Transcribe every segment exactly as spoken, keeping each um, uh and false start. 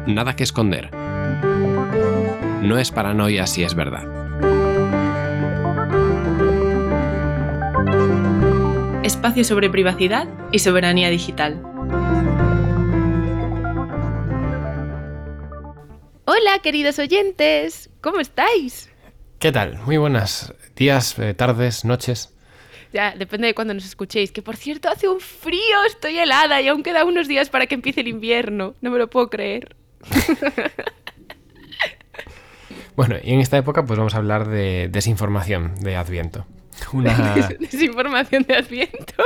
Nada que esconder. No es paranoia si es verdad. Espacio sobre privacidad y soberanía digital. Hola, queridos oyentes, ¿cómo estáis? ¿Qué tal? Muy buenas días, eh, tardes, noches. Ya, depende de cuándo nos escuchéis. Que por cierto, hace un frío, estoy helada y aún quedan unos días para que empiece el invierno. No me lo puedo creer. Bueno, y en esta época pues vamos a hablar de desinformación de Adviento. Una... Desinformación de Adviento.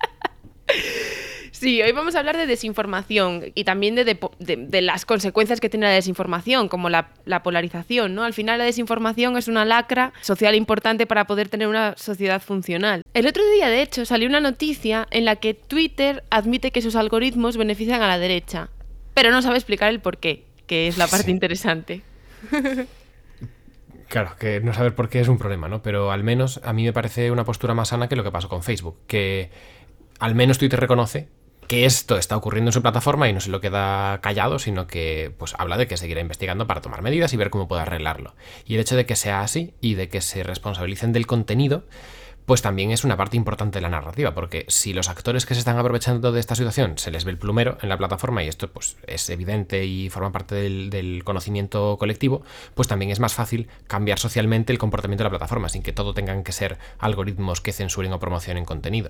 Sí, hoy vamos a hablar de desinformación y también de, de, de, de las consecuencias que tiene la desinformación, como la, la polarización, ¿no? Al final la desinformación es una lacra social importante para poder tener una sociedad funcional. El otro día, de hecho, salió una noticia en la que Twitter admite que sus algoritmos benefician a la derecha, pero no sabe explicar el por qué, que es la parte sí. interesante. Claro, que no saber por qué es un problema, ¿no? Pero al menos a mí me parece una postura más sana que lo que pasó con Facebook, que al menos Twitter reconoce que esto está ocurriendo en su plataforma y no se lo queda callado, sino que pues habla de que seguirá investigando para tomar medidas y ver cómo puede arreglarlo. Y el hecho de que sea así y de que se responsabilicen del contenido, pues también es una parte importante de la narrativa, porque si los actores que se están aprovechando de esta situación se les ve el plumero en la plataforma, y esto pues es evidente y forma parte del, del conocimiento colectivo, pues también es más fácil cambiar socialmente el comportamiento de la plataforma, sin que todo tengan que ser algoritmos que censuren o promocionen contenido.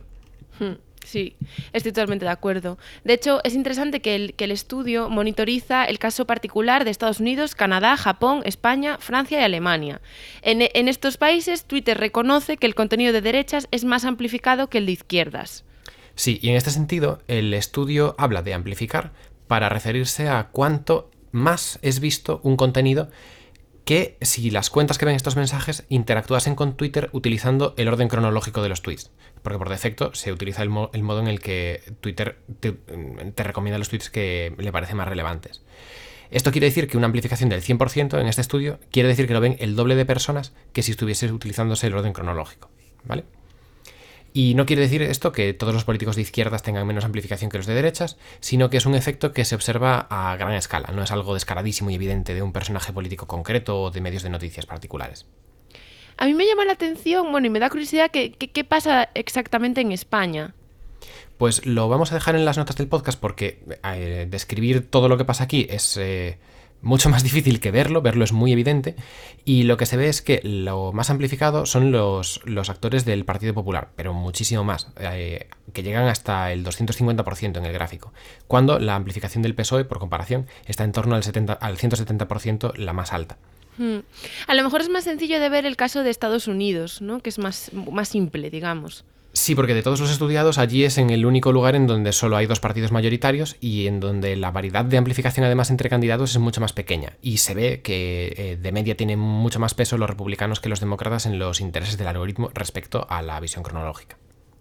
Sí, estoy totalmente de acuerdo. De hecho, es interesante que el, que el estudio monitoriza el caso particular de Estados Unidos, Canadá, Japón, España, Francia y Alemania. En, en estos países, Twitter reconoce que el contenido de derechas es más amplificado que el de izquierdas. Sí, y en este sentido, el estudio habla de amplificar para referirse a cuánto más es visto un contenido que si las cuentas que ven estos mensajes interactuasen con Twitter utilizando el orden cronológico de los tweets. Porque por defecto se utiliza el, mo- el modo en el que Twitter te, te recomienda los tweets que le parecen más relevantes. Esto quiere decir que una amplificación del cien por ciento en este estudio quiere decir que lo ven el doble de personas que si estuviese utilizándose el orden cronológico, ¿vale? Y no quiere decir esto que todos los políticos de izquierdas tengan menos amplificación que los de derechas, sino que es un efecto que se observa a gran escala, no es algo descaradísimo y evidente de un personaje político concreto o de medios de noticias particulares. A mí me llama la atención, bueno, y me da curiosidad que, que, qué pasa exactamente en España. Pues lo vamos a dejar en las notas del podcast porque eh, describir todo lo que pasa aquí es eh, mucho más difícil que verlo, verlo es muy evidente, y lo que se ve es que lo más amplificado son los, los actores del Partido Popular, pero muchísimo más, eh, que llegan hasta el doscientos cincuenta por ciento en el gráfico, cuando la amplificación del P S O E, por comparación, está en torno al, setenta, al ciento setenta por ciento, la más alta. Hmm. A lo mejor es más sencillo de ver el caso de Estados Unidos, ¿no? Que es más, más simple, digamos. Sí, porque de todos los estudiados, allí es en el único lugar en donde solo hay dos partidos mayoritarios y en donde la variedad de amplificación además entre candidatos es mucho más pequeña. Y se ve que eh, de media tienen mucho más peso los republicanos que los demócratas en los intereses del algoritmo respecto a la visión cronológica.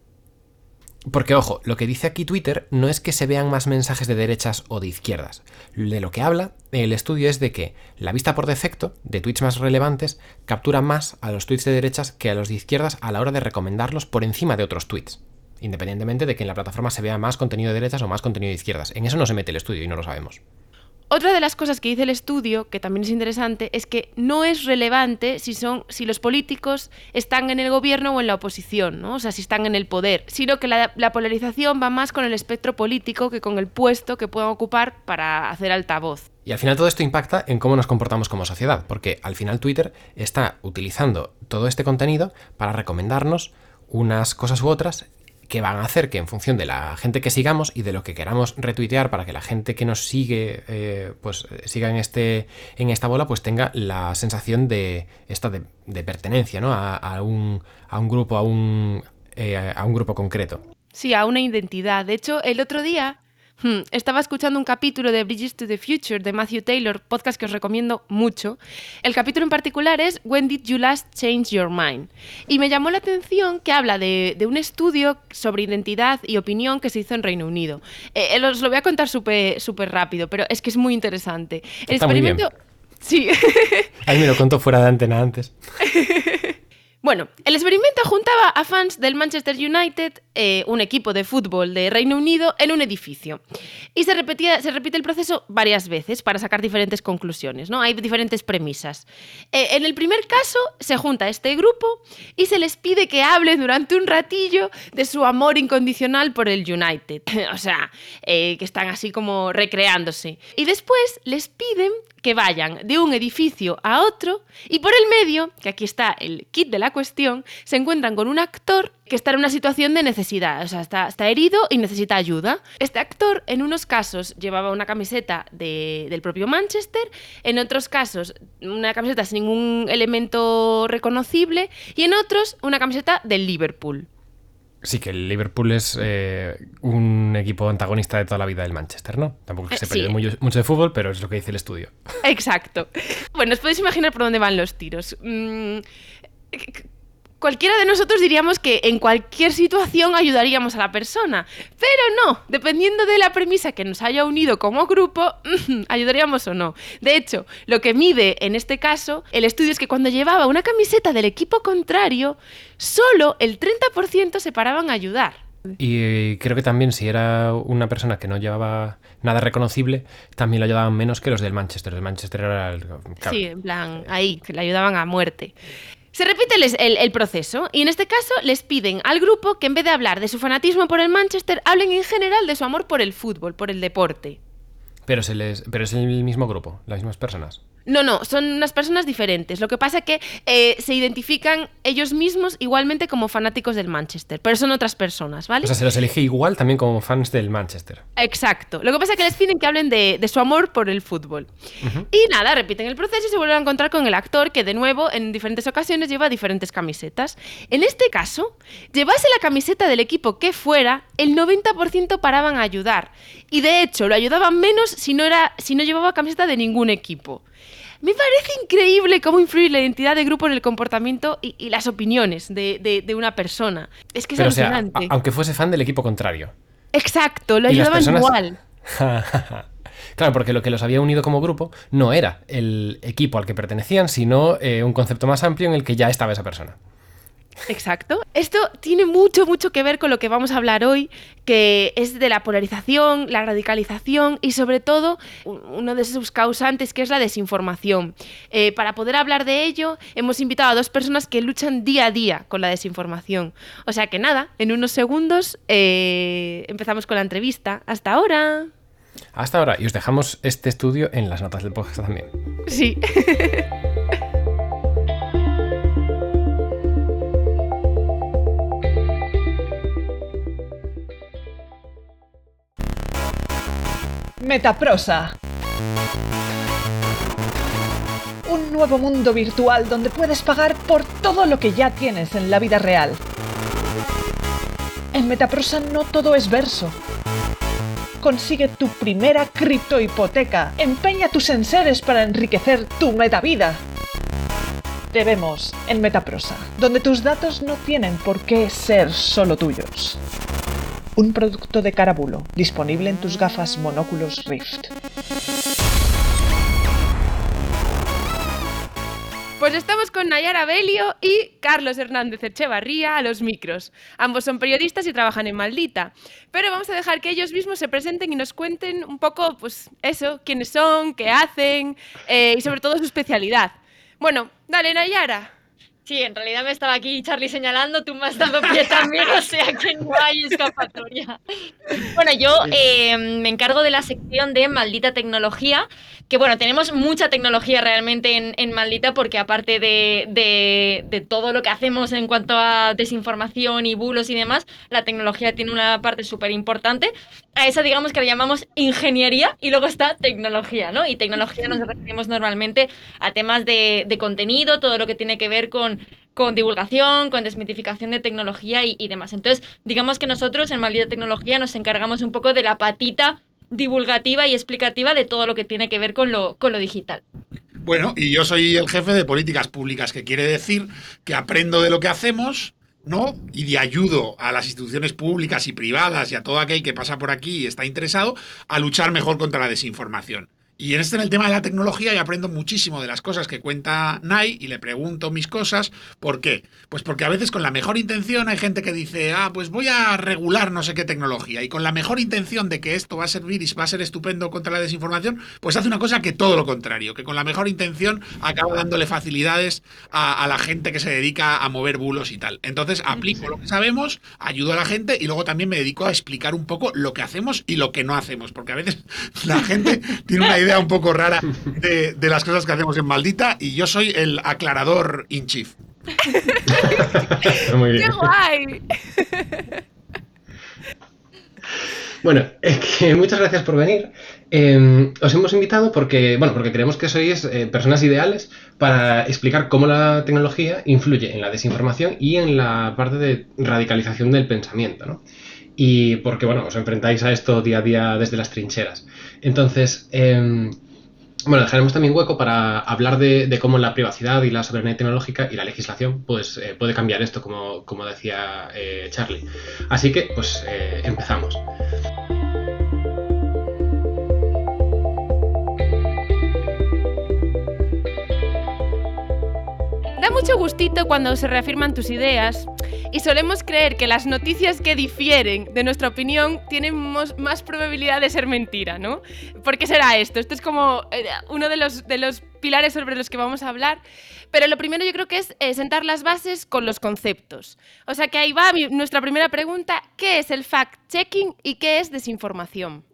Porque, ojo, lo que dice aquí Twitter no es que se vean más mensajes de derechas o de izquierdas. De lo que habla el estudio es de que la vista por defecto de tweets más relevantes captura más a los tweets de derechas que a los de izquierdas a la hora de recomendarlos por encima de otros tweets, independientemente de que en la plataforma se vea más contenido de derechas o más contenido de izquierdas. En eso no se mete el estudio y no lo sabemos. Otra de las cosas que dice el estudio, que también es interesante, es que no es relevante si son si los políticos están en el gobierno o en la oposición, ¿no? O sea, si están en el poder, sino que la, la polarización va más con el espectro político que con el puesto que puedan ocupar para hacer altavoz. Y al final todo esto impacta en cómo nos comportamos como sociedad, porque al final Twitter está utilizando todo este contenido para recomendarnos unas cosas u otras que van a hacer que en función de la gente que sigamos y de lo que queramos retuitear para que la gente que nos sigue eh, pues siga en este en esta bola, pues tenga la sensación de esta de, de pertenencia, ¿no? a, a un a un grupo a un eh, a un grupo concreto. Sí, a una identidad. De hecho, el otro día Hmm, estaba escuchando un capítulo de Bridges to the Future de Matthew Taylor, podcast que os recomiendo mucho. El capítulo en particular es When Did You Last Change Your Mind? Y me llamó la atención que habla de, de un estudio sobre identidad y opinión que se hizo en Reino Unido. Eh, os lo voy a contar súper súper rápido, pero es que es muy interesante. El Está experimento... muy bien. Sí. Ahí me lo contó fuera de antena antes. Bueno, el experimento juntaba a fans del Manchester United, eh, un equipo de fútbol de Reino Unido, en un edificio. Y se, repetía, se repite el proceso varias veces para sacar diferentes conclusiones, ¿no? Hay diferentes premisas. Eh, en el primer caso, se junta este grupo y se les pide que hablen durante un ratillo de su amor incondicional por el United. O sea, eh, que están así como recreándose. Y después les piden que vayan de un edificio a otro y por el medio, que aquí está el kit de la cuestión, se encuentran con un actor que está en una situación de necesidad, o sea, está, está herido y necesita ayuda. Este actor, en unos casos, llevaba una camiseta de, del propio Manchester, en otros casos, una camiseta sin ningún elemento reconocible y en otros, una camiseta del Liverpool. Sí, que el Liverpool es eh, un equipo antagonista de toda la vida del Manchester, ¿no? Tampoco es que se Sí. pelee mucho, mucho de fútbol, pero es lo que dice el estudio. Exacto. Bueno, os podéis imaginar por dónde van los tiros. Mm, cualquiera de nosotros diríamos que en cualquier situación ayudaríamos a la persona, pero no, dependiendo de la premisa que nos haya unido como grupo, ayudaríamos o no. De hecho, lo que mide en este caso el estudio es que cuando llevaba una camiseta del equipo contrario, solo el treinta por ciento se paraban a ayudar. Y creo que también si era una persona que no llevaba nada reconocible, también lo ayudaban menos que los del Manchester. El Manchester era el... Claro. Sí, en plan, ahí, que le ayudaban a muerte. Se repite el, el, el proceso y en este caso les piden al grupo que en vez de hablar de su fanatismo por el Manchester, hablen en general de su amor por el fútbol, por el deporte. Pero, se les, pero es el mismo grupo, las mismas personas. No, no, son unas personas diferentes. Lo que pasa es que eh, se identifican ellos mismos igualmente como fanáticos del Manchester, pero son otras personas, ¿vale? O sea, se los elige igual también como fans del Manchester. Exacto. Lo que pasa es que les piden que hablen de, de su amor por el fútbol. Uh-huh. Y nada, repiten el proceso y se vuelven a encontrar con el actor que, de nuevo, en diferentes ocasiones lleva diferentes camisetas. En este caso, llevase la camiseta del equipo que fuera, el noventa por ciento paraban a ayudar. Y de hecho, lo ayudaban menos si no, era, si no llevaba camiseta de ningún equipo. Me parece increíble cómo influye la identidad de grupo en el comportamiento y, y las opiniones de, de, de una persona. Es que es Pero, alucinante. O sea, a, aunque fuese fan del equipo contrario. Exacto, lo ayudaban personas... igual. Claro, porque lo que los había unido como grupo no era el equipo al que pertenecían, sino eh, un concepto más amplio en el que ya estaba esa persona. Exacto. Esto tiene mucho, mucho que ver con lo que vamos a hablar hoy, que es de la polarización, la radicalización y sobre todo uno de sus causantes, que es la desinformación. Eh, para poder hablar de ello, hemos invitado a dos personas que luchan día a día con la desinformación. O sea que nada, en unos segundos eh, empezamos con la entrevista. Hasta ahora. Hasta ahora. Y os dejamos este estudio en las notas del podcast también. Sí. Metaprosa. Un nuevo mundo virtual donde puedes pagar por todo lo que ya tienes en la vida real. En Metaprosa no todo es verso. Consigue tu primera criptohipoteca. Empeña tus enseres para enriquecer tu metavida. Te vemos en Metaprosa, donde tus datos no tienen por qué ser solo tuyos. Un producto de Carabulo, disponible en tus gafas monóculos Rift. Pues estamos con Nayara Belio y Carlos Hernández Echevarría a los micros. Ambos son periodistas y trabajan en Maldita. Pero vamos a dejar que ellos mismos se presenten y nos cuenten un poco, pues eso, quiénes son, qué hacen eh, y sobre todo su especialidad. Bueno, dale, Nayara. Sí, en realidad me estaba aquí Charlie señalando, tú me has dado pie también, o sea que no hay escapatoria. Bueno, yo eh, me encargo de la sección de Maldita Tecnología, que bueno, tenemos mucha tecnología realmente en, en Maldita, porque aparte de, de, de todo lo que hacemos en cuanto a desinformación y bulos y demás, la tecnología tiene una parte súper importante. A esa digamos que la llamamos ingeniería y luego está tecnología, ¿no? Y tecnología nos referimos normalmente a temas de, de contenido, todo lo que tiene que ver con con divulgación, con desmitificación de tecnología y, y demás. Entonces, digamos que nosotros en Maldita Tecnología nos encargamos un poco de la patita divulgativa y explicativa de todo lo que tiene que ver con lo, con lo digital. Bueno, y yo soy el jefe de políticas públicas, que quiere decir que aprendo de lo que hacemos, ¿no? Y de ayudo a las instituciones públicas y privadas y a todo aquel que pasa por aquí y está interesado a luchar mejor contra la desinformación. Y en este, en el tema de la tecnología, yo aprendo muchísimo de las cosas que cuenta Nai y le pregunto mis cosas. ¿Por qué? Pues porque a veces con la mejor intención hay gente que dice, ah, pues voy a regular no sé qué tecnología. Y con la mejor intención de que esto va a servir y va a ser estupendo contra la desinformación, pues hace una cosa que todo lo contrario, que con la mejor intención acaba dándole facilidades a, a la gente que se dedica a mover bulos y tal. Entonces aplico lo que sabemos, ayudo a la gente y luego también me dedico a explicar un poco lo que hacemos y lo que no hacemos. Porque a veces la gente tiene una idea idea un poco rara de, de las cosas que hacemos en Maldita y yo soy el aclarador in chief. Muy bien. ¡Qué guay! Bueno, es que muchas gracias por venir. Eh, os hemos invitado porque, bueno, porque creemos que sois eh, personas ideales para explicar cómo la tecnología influye en la desinformación y en la parte de radicalización del pensamiento, ¿no? Y porque, bueno, os enfrentáis a esto día a día desde las trincheras. Entonces, eh, bueno, dejaremos también hueco para hablar de, de cómo la privacidad y la soberanía tecnológica y la legislación pues, eh, puede cambiar esto, como, como decía eh, Charlie. Así que, pues, eh, empezamos. Da mucho gustito cuando se reafirman tus ideas y solemos creer que las noticias que difieren de nuestra opinión tienen más probabilidad de ser mentira, ¿no? ¿Por qué será esto? Esto es como uno de los, de los pilares sobre los que vamos a hablar, pero lo primero yo creo que es eh, sentar las bases con los conceptos. O sea que ahí va mi, nuestra primera pregunta, ¿qué es el fact-checking y qué es desinformación?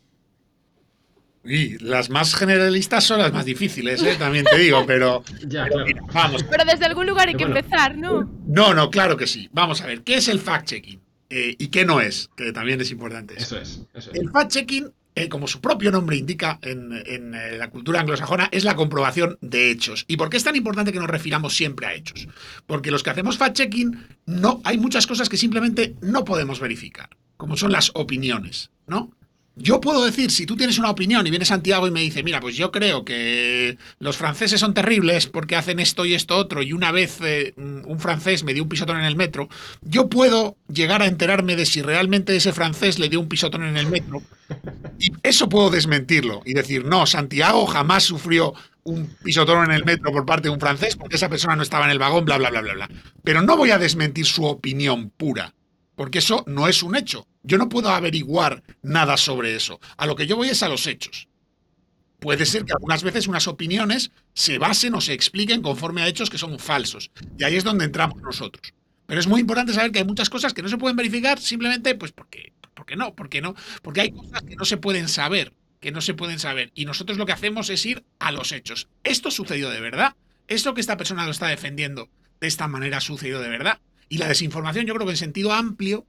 Y las más generalistas son las más difíciles, ¿eh? También te digo, pero, ya, pero claro. mira, vamos. Pero desde algún lugar hay pero que bueno. empezar, ¿no? No, no, claro que sí. Vamos a ver, ¿qué es el fact-checking? Eh, ¿Y qué no es? Que también es importante. Eso es, eso es. El fact-checking, eh, como su propio nombre indica en, en eh, la cultura anglosajona, es la comprobación de hechos. ¿Y por qué es tan importante que nos refiramos siempre a hechos? Porque los que hacemos fact-checking, no, hay muchas cosas que simplemente no podemos verificar, como son las opiniones, ¿no? Yo puedo decir, si tú tienes una opinión y viene Santiago y me dice, mira, pues yo creo que los franceses son terribles porque hacen esto y esto otro, y una vez eh, un francés me dio un pisotón en el metro, yo puedo llegar a enterarme de si realmente ese francés le dio un pisotón en el metro, y eso puedo desmentirlo y decir, no, Santiago jamás sufrió un pisotón en el metro por parte de un francés porque esa persona no estaba en el vagón, bla, bla, bla, bla, bla. Pero no voy a desmentir su opinión pura, porque eso no es un hecho. Yo no puedo averiguar nada sobre eso. A lo que yo voy es a los hechos. Puede ser que algunas veces unas opiniones se basen o se expliquen conforme a hechos que son falsos. Y ahí es donde entramos nosotros. Pero es muy importante saber que hay muchas cosas que no se pueden verificar simplemente pues porque, porque no, porque no. Porque hay cosas que no se pueden saber, que no se pueden saber. Y nosotros lo que hacemos es ir a los hechos. ¿Esto sucedió de verdad? ¿Esto que esta persona lo está defendiendo de esta manera sucedió de verdad? Y la desinformación, yo creo que en sentido amplio,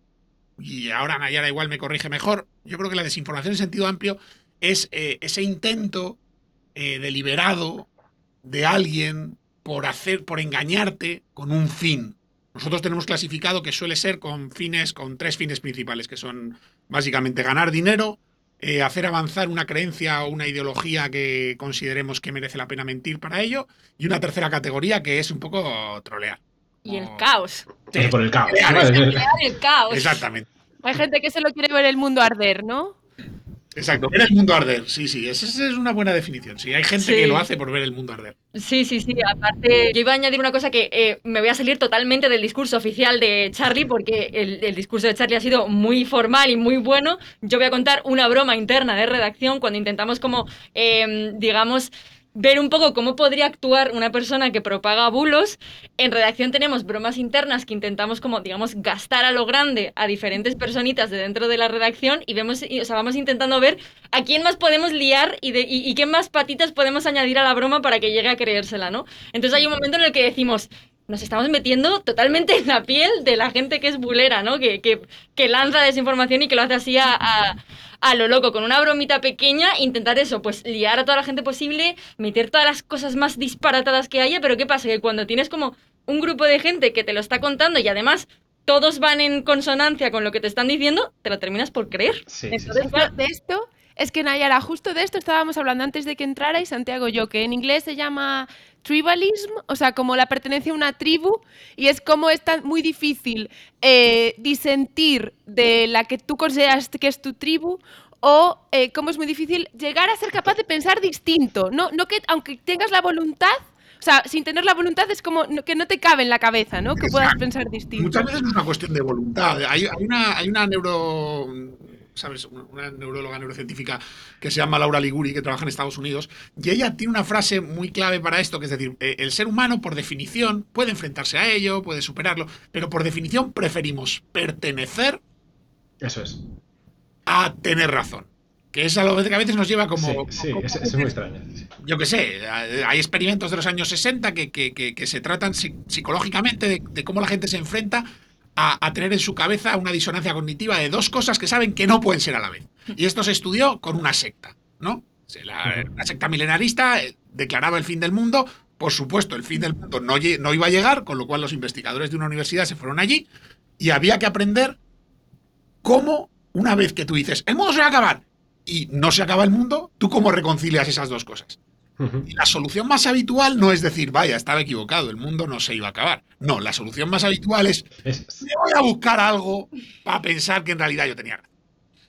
y ahora Nayara igual me corrige mejor, yo creo que la desinformación en sentido amplio es eh, ese intento eh, deliberado de alguien por hacer, por engañarte con un fin. Nosotros tenemos clasificado que suele ser con fines, con tres fines principales, que son básicamente ganar dinero, eh, hacer avanzar una creencia o una ideología que consideremos que merece la pena mentir para ello, y una tercera categoría que es un poco trolear. Y el caos. Sí, por el caos. Crear, ¿no? Crear el caos. Exactamente. Hay gente que solo quiere ver el mundo arder, ¿no? Exacto, ver el mundo arder, sí, sí, esa es una buena definición. Sí, hay gente Sí. que lo hace por ver el mundo arder. Sí, sí, sí. Aparte, yo iba a añadir una cosa que eh, me voy a salir totalmente del discurso oficial de Charlie, porque el, el discurso de Charlie ha sido muy formal y muy bueno. Yo voy a contar una broma interna de redacción cuando intentamos como, eh, digamos, ver un poco cómo podría actuar una persona que propaga bulos. En redacción tenemos bromas internas que intentamos como, digamos, gastar a lo grande a diferentes personitas de dentro de la redacción y vemos, y, o sea, vamos intentando ver a quién más podemos liar y, de, y, y qué más patitas podemos añadir a la broma para que llegue a creérsela, ¿no? Entonces hay un momento en el que decimos, nos estamos metiendo totalmente en la piel de la gente que es bulera, ¿no? Que, que, que lanza desinformación y que lo hace así a, a, a lo loco, con una bromita pequeña, intentar eso, pues liar a toda la gente posible, meter todas las cosas más disparatadas que haya, pero ¿qué pasa? Que cuando tienes como un grupo de gente que te lo está contando y además todos van en consonancia con lo que te están diciendo, te lo terminas por creer. Sí, Entonces, sí, sí. claro, De esto, es que Nayara, justo de esto estábamos hablando antes de que entrara y Santiago yo, que en inglés se llama tribalism, o sea, como la pertenencia a una tribu, y es como es tan muy difícil eh, disentir de la que tú consideras que es tu tribu, o eh, cómo es muy difícil llegar a ser capaz de pensar distinto. No, no que aunque tengas la voluntad, o sea, sin tener la voluntad es como no, que no te cabe en la cabeza, ¿no? Que puedas pensar distinto. Muchas veces no es una cuestión de voluntad. Hay, hay, una, hay una neuro... ¿sabes? Una neuróloga neurocientífica que se llama Laura Liguri, que trabaja en Estados Unidos, y ella tiene una frase muy clave para esto, que es decir, eh, el ser humano, por definición, puede enfrentarse a ello, puede superarlo, pero por definición preferimos pertenecer Eso es. a tener razón. Que es algo que a veces nos lleva como... Sí, sí como, es, es muy extraño. Sí. Yo qué sé, hay experimentos de los años sesenta que, que, que, que se tratan psicológicamente de, de cómo la gente se enfrenta A, a tener en su cabeza una disonancia cognitiva de dos cosas que saben que no pueden ser a la vez. Y esto se estudió con una secta, ¿no? La, la secta milenarista declaraba el fin del mundo. Por supuesto, el fin del mundo no, no iba a llegar, con lo cual los investigadores de una universidad se fueron allí y había que aprender cómo, una vez que tú dices, el mundo se va a acabar y no se acaba el mundo, tú cómo reconcilias esas dos cosas. Y la solución más habitual no es decir, vaya, estaba equivocado, el mundo no se iba a acabar. No, la solución más habitual es, es... me voy a buscar algo para pensar que en realidad yo tenía razón.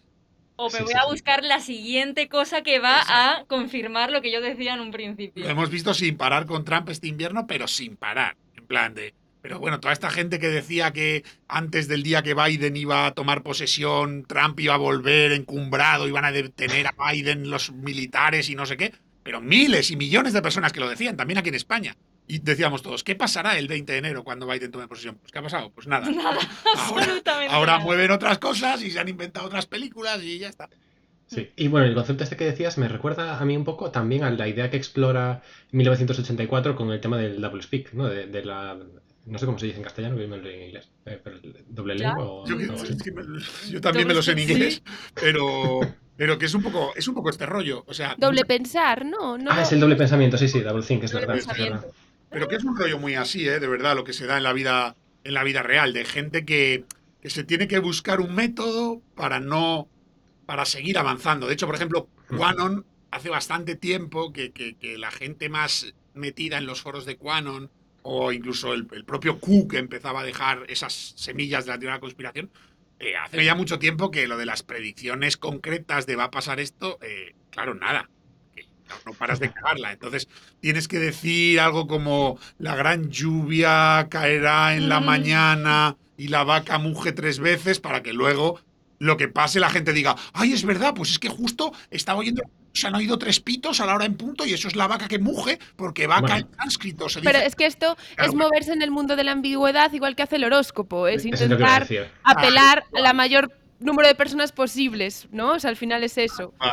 O me sí, voy sí, a sí. buscar la siguiente cosa que va Exacto. a confirmar lo que yo decía en un principio. Lo hemos visto sin parar con Trump este invierno, pero sin parar. En plan de... Pero bueno, toda esta gente que decía que antes del día que Biden iba a tomar posesión, Trump iba a volver encumbrado, iban a detener a Biden los militares y no sé qué... Pero miles y millones de personas que lo decían, también aquí en España. Y decíamos todos, ¿qué pasará el veinte de enero cuando Biden tome posesión? Pues ¿qué ha pasado? Pues nada. Nada, ahora, absolutamente ahora nada. mueven otras cosas y se han inventado otras películas y ya está. Sí, y bueno, el concepto este que decías me recuerda a mí un poco también a la idea que explora mil novecientos ochenta y cuatro con el tema del double speak, ¿no? De, de la... No sé cómo se dice en castellano, que yo me lo leí en inglés. Eh, pero ¿doble ¿Ya? lengua o Yo, algo así? es que me- yo también me lo sé en inglés, pero, pero que es un poco es un poco este rollo. O sea, Doble pensar, ¿no? no Ah, lo- es el doble pensamiento, sí, sí, double think, es Doble verdad, es pensamiento. verdad. pero que es un rollo muy así, ¿eh? De verdad, lo que se da en la vida, en la vida real, de gente que, que se tiene que buscar un método para no, para seguir avanzando. De hecho, por ejemplo, Quanon, hace bastante tiempo que, que, que la gente más metida en los foros de Quanon, o incluso el, el propio Q, que empezaba a dejar esas semillas de la teoría de la conspiración, eh, hace ya mucho tiempo que lo de las predicciones concretas de va a pasar esto, eh, claro, nada. No, no paras de cagarla. Entonces tienes que decir algo como la gran lluvia caerá en la Mm. mañana y la vaca muge tres veces para que luego lo que pase la gente diga, ay, es verdad, pues es que justo estaba oyendo, se han oído tres pitos a la hora en punto y eso es la vaca que muge porque vaca Bueno. en sánscrito se dice. Pero es que esto Claro, es moverse en el mundo de la ambigüedad igual que hace el horóscopo, es Eso es lo que iba a intentar decir. apelar Ah, a la mayor número de personas posibles, ¿no? O sea, al final es eso. ah,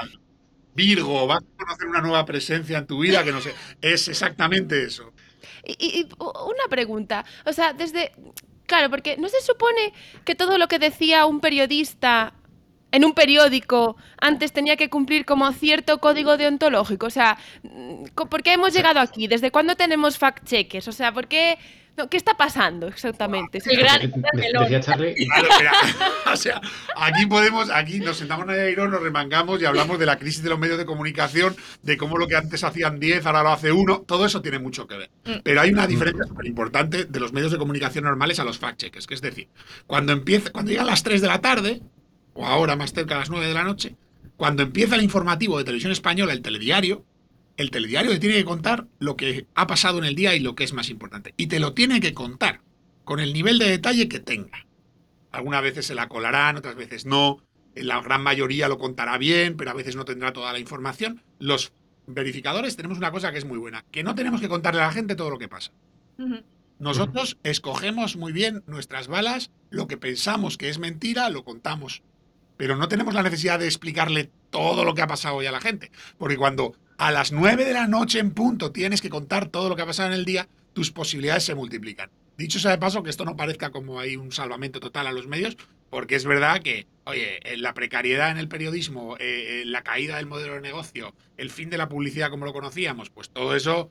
Virgo, vas a conocer una nueva presencia en tu vida que no sé. Es exactamente eso. Y, y- y una pregunta, o sea, desde... Claro, porque ¿no se supone que todo lo que decía un periodista en un periódico antes tenía que cumplir como cierto código deontológico? O sea, ¿por qué hemos llegado aquí? ¿Desde cuándo tenemos fact-checkers? O sea, ¿por qué...? No, ¿qué está pasando exactamente? El gran- De- de- Decía Charlie, Claro, mira, o sea, aquí podemos, aquí nos sentamos en el aire, nos remangamos y hablamos de la crisis de los medios de comunicación, de cómo lo que antes hacían diez, ahora lo hace uno, todo eso tiene mucho que ver. Pero hay una diferencia súper importante de los medios de comunicación normales a los fact-checkers, que es decir, cuando empieza, cuando llegan las tres de la tarde, o ahora más cerca a las nueve de la noche, cuando empieza el informativo de Televisión Española, el telediario, el telediario te tiene que contar lo que ha pasado en el día y lo que es más importante. Y te lo tiene que contar con el nivel de detalle que tenga. Algunas veces se la colarán, otras veces no. En la gran mayoría lo contará bien, pero a veces no tendrá toda la información. Los verificadores tenemos una cosa que es muy buena, que no tenemos que contarle a la gente todo lo que pasa. Ujú. Nosotros escogemos muy bien nuestras balas, lo que pensamos que es mentira, lo contamos. Pero no tenemos la necesidad de explicarle todo lo que ha pasado hoy a la gente. Porque cuando a las nueve de la noche en punto tienes que contar todo lo que ha pasado en el día, tus posibilidades se multiplican. Dicho sea de paso, que esto no parezca como hay un salvamento total a los medios, porque es verdad que, oye, la precariedad en el periodismo, eh, la caída del modelo de negocio, el fin de la publicidad como lo conocíamos, pues todo eso,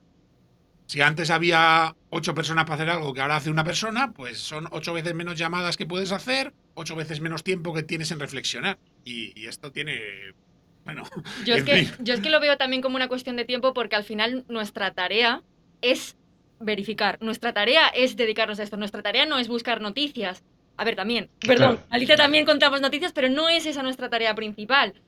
si antes había ocho personas para hacer algo que ahora hace una persona, pues son ocho veces menos llamadas que puedes hacer, ocho veces menos tiempo que tienes en reflexionar. Y, y esto tiene... Bueno, Yo es, en que, fin. yo es que lo veo también como una cuestión de tiempo porque al final nuestra tarea es verificar. Nuestra tarea es dedicarnos a esto. Nuestra tarea no es buscar noticias. A ver, también, perdón, Claro. Alicia también contamos noticias, pero no es esa nuestra tarea principal.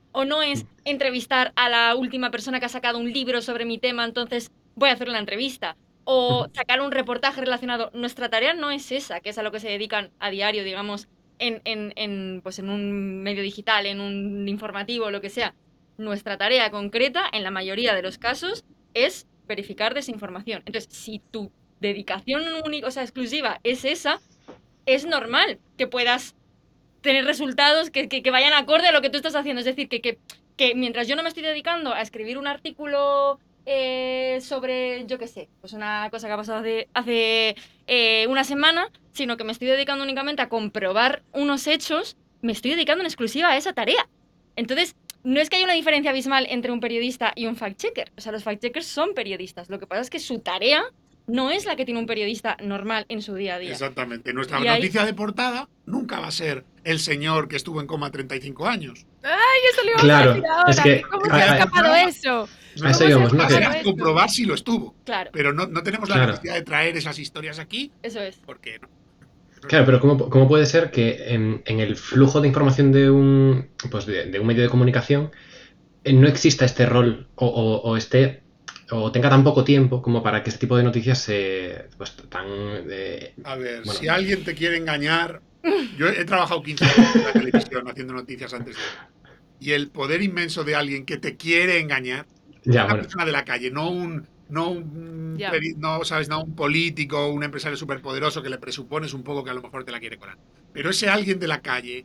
O no es entrevistar a la última persona que ha sacado un libro sobre mi tema, entonces voy a hacer una entrevista. O sacar un reportaje relacionado. Nuestra tarea no es esa, que es a lo que se dedican a diario, digamos, en, en, en, pues en un medio digital, en un informativo, lo que sea. Nuestra tarea concreta, en la mayoría de los casos, es verificar desinformación. Entonces, si tu dedicación única, o sea, exclusiva es esa, es normal que puedas tener resultados que, que, que vayan acorde a lo que tú estás haciendo. Es decir, que, que, que mientras yo no me estoy dedicando a escribir un artículo eh, sobre, yo qué sé, pues una cosa que ha pasado hace, hace eh, una semana, sino que me estoy dedicando únicamente a comprobar unos hechos, me estoy dedicando en exclusiva a esa tarea. Entonces, no es que haya una diferencia abismal entre un periodista y un fact-checker. O sea, los fact-checkers son periodistas. Lo que pasa es que su tarea no es la que tiene un periodista normal en su día a día. Exactamente. Nuestra Y ahí- noticia de portada nunca va a ser el señor que estuvo en coma treinta y cinco años. ¡Ay, eso le iba Claro, a decir ahora! es que- ¿Cómo a- se ha a- escapado eso? A eso ¿Cómo íbamos, se ¿no? ha Que- escapado Será eso? comprobar si lo estuvo. Claro, Pero no, no tenemos la Claro. necesidad de traer esas historias aquí eso es. porque no. Claro, pero ¿cómo, cómo puede ser que en, en el flujo de información de un, pues de, de un medio de comunicación eh, no exista este rol o, o, o esté o tenga tan poco tiempo como para que este tipo de noticias se pues tan eh, A ver, Bueno. si alguien te quiere engañar. Yo he trabajado quince años en la televisión haciendo noticias antes de. Y el poder inmenso de alguien que te quiere engañar, ya una bueno persona de la calle, no un. No un, Ya. peri- no, ¿sabes? No un político, un empresario superpoderoso que le presupones un poco que a lo mejor te la quiere colar. Pero ese alguien de la calle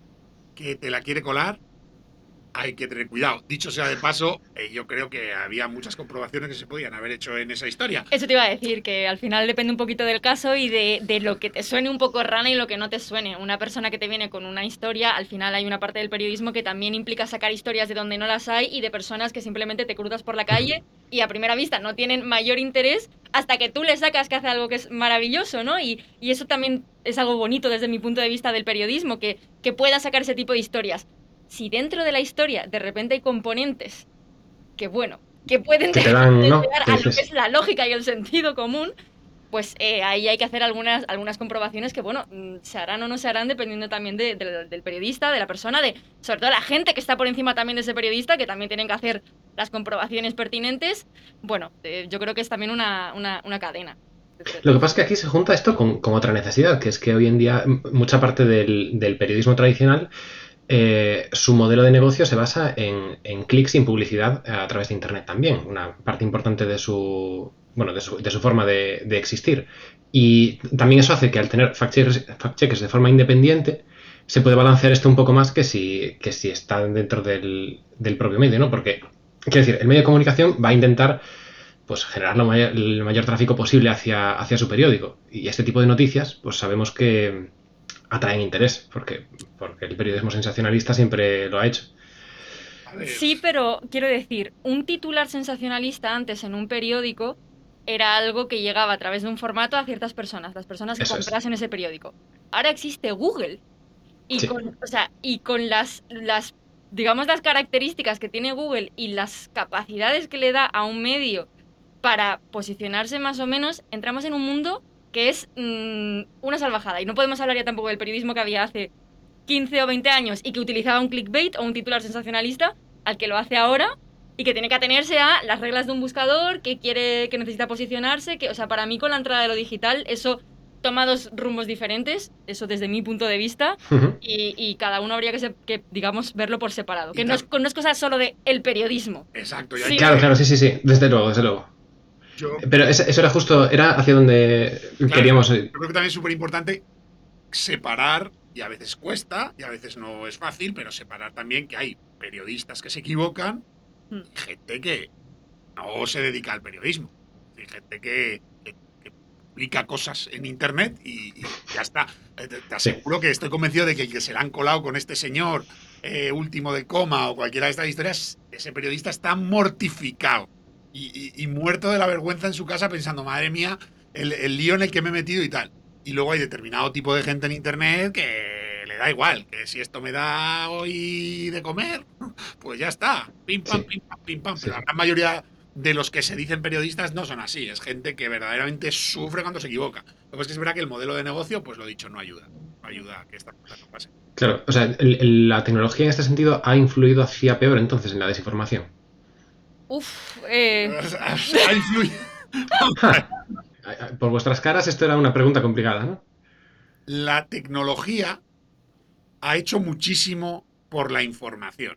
que te la quiere colar, hay que tener cuidado. Dicho sea de paso, eh, yo creo que había muchas comprobaciones que se podían haber hecho en esa historia. Eso te iba a decir, que al final depende un poquito del caso y de, de lo que te suene un poco rana y lo que no te suene. Una persona que te viene con una historia, al final hay una parte del periodismo que también implica sacar historias de donde no las hay y de personas que simplemente te cruzas por la calle y a primera vista no tienen mayor interés hasta que tú le sacas que hace algo que es maravilloso, ¿no? Y, y eso también es algo bonito desde mi punto de vista del periodismo, que, que pueda sacar ese tipo de historias. Si dentro de la historia de repente hay componentes que, bueno, que pueden Que te dan, ¿no? desviar Que a lo que dices- es la lógica y el sentido común, pues eh, ahí hay que hacer algunas, algunas comprobaciones que, bueno, mm, se harán o no se harán dependiendo también de- de- del periodista, de la persona, de sobre todo la gente que está por encima también de ese periodista, que también tienen que hacer las comprobaciones pertinentes. Bueno, eh, yo creo que es también una, una, una cadena. Lo que pasa es que aquí se junta esto con, con otra necesidad, que es que hoy en día m- mucha parte del, del periodismo tradicional, eh, su modelo de negocio se basa en, en clics y en publicidad a través de Internet también, una parte importante de su, bueno, de su, de su forma de, de existir. Y también eso hace que al tener fact-checkers, fact-checkers de forma independiente, se puede balancear esto un poco más que si, que si está dentro del, del propio medio, ¿no? Porque, quiero decir, el medio de comunicación va a intentar pues generar lo mayor, el mayor tráfico posible hacia, hacia su periódico. Y este tipo de noticias, pues sabemos que atraen interés, porque, porque el periodismo sensacionalista siempre lo ha hecho. A ver, Sí, pero quiero decir, un titular sensacionalista antes en un periódico era algo que llegaba a través de un formato a ciertas personas, las personas que Eso es. comprasen ese periódico. Ahora existe Google. Y Sí. con, o sea, y con las, las, digamos, las características que tiene Google y las capacidades que le da a un medio para posicionarse más o menos, entramos en un mundo que es mmm, una salvajada. Y no podemos hablar ya tampoco del periodismo que había hace quince o veinte años y que utilizaba un clickbait o un titular sensacionalista al que lo hace ahora y que tiene que atenerse a las reglas de un buscador, que quiere, que necesita posicionarse, que, o sea, para mí con la entrada de lo digital eso toma dos rumbos diferentes, eso desde mi punto de vista, Ujú. y, y cada uno habría que, se- que, digamos, verlo por separado, que Y no es, tam- no es cosa solo de el periodismo. exacto. y Sí. hay Claro, que- claro, sí, sí, sí, desde luego, desde luego. yo, Pero eso, eso era justo, era hacia donde Claro, queríamos Yo ir. creo que también es súper importante separar, y a veces cuesta, y a veces no es fácil, pero separar también que hay periodistas que se equivocan Mm. y gente que no se dedica al periodismo. Hay gente que, que- que publica cosas en internet y, y ya está. Eh, Te, te aseguro que estoy convencido de que el que se le han colado con este señor eh, último del coma o cualquiera de estas historias, ese periodista está mortificado y, y- y muerto de la vergüenza en su casa pensando, madre mía, el, el lío en el que me he metido y tal. Y luego hay determinado tipo de gente en internet que le da igual, que si esto me da hoy de comer, pues ya está, pim pam, Sí. pim pam, pim pam. Sí. Pero la gran mayoría de los que se dicen periodistas no son así, es gente que verdaderamente sufre cuando se equivoca. Lo que pasa es que es verdad que el modelo de negocio, pues lo dicho, no ayuda. No ayuda a que esta cosa no pase. Claro, o sea, el, el, la tecnología en este sentido ha influido hacia peor entonces en la desinformación. Uf, eh... ha influido. Por vuestras caras esto era una pregunta complicada, ¿no? La tecnología ha hecho muchísimo por la información.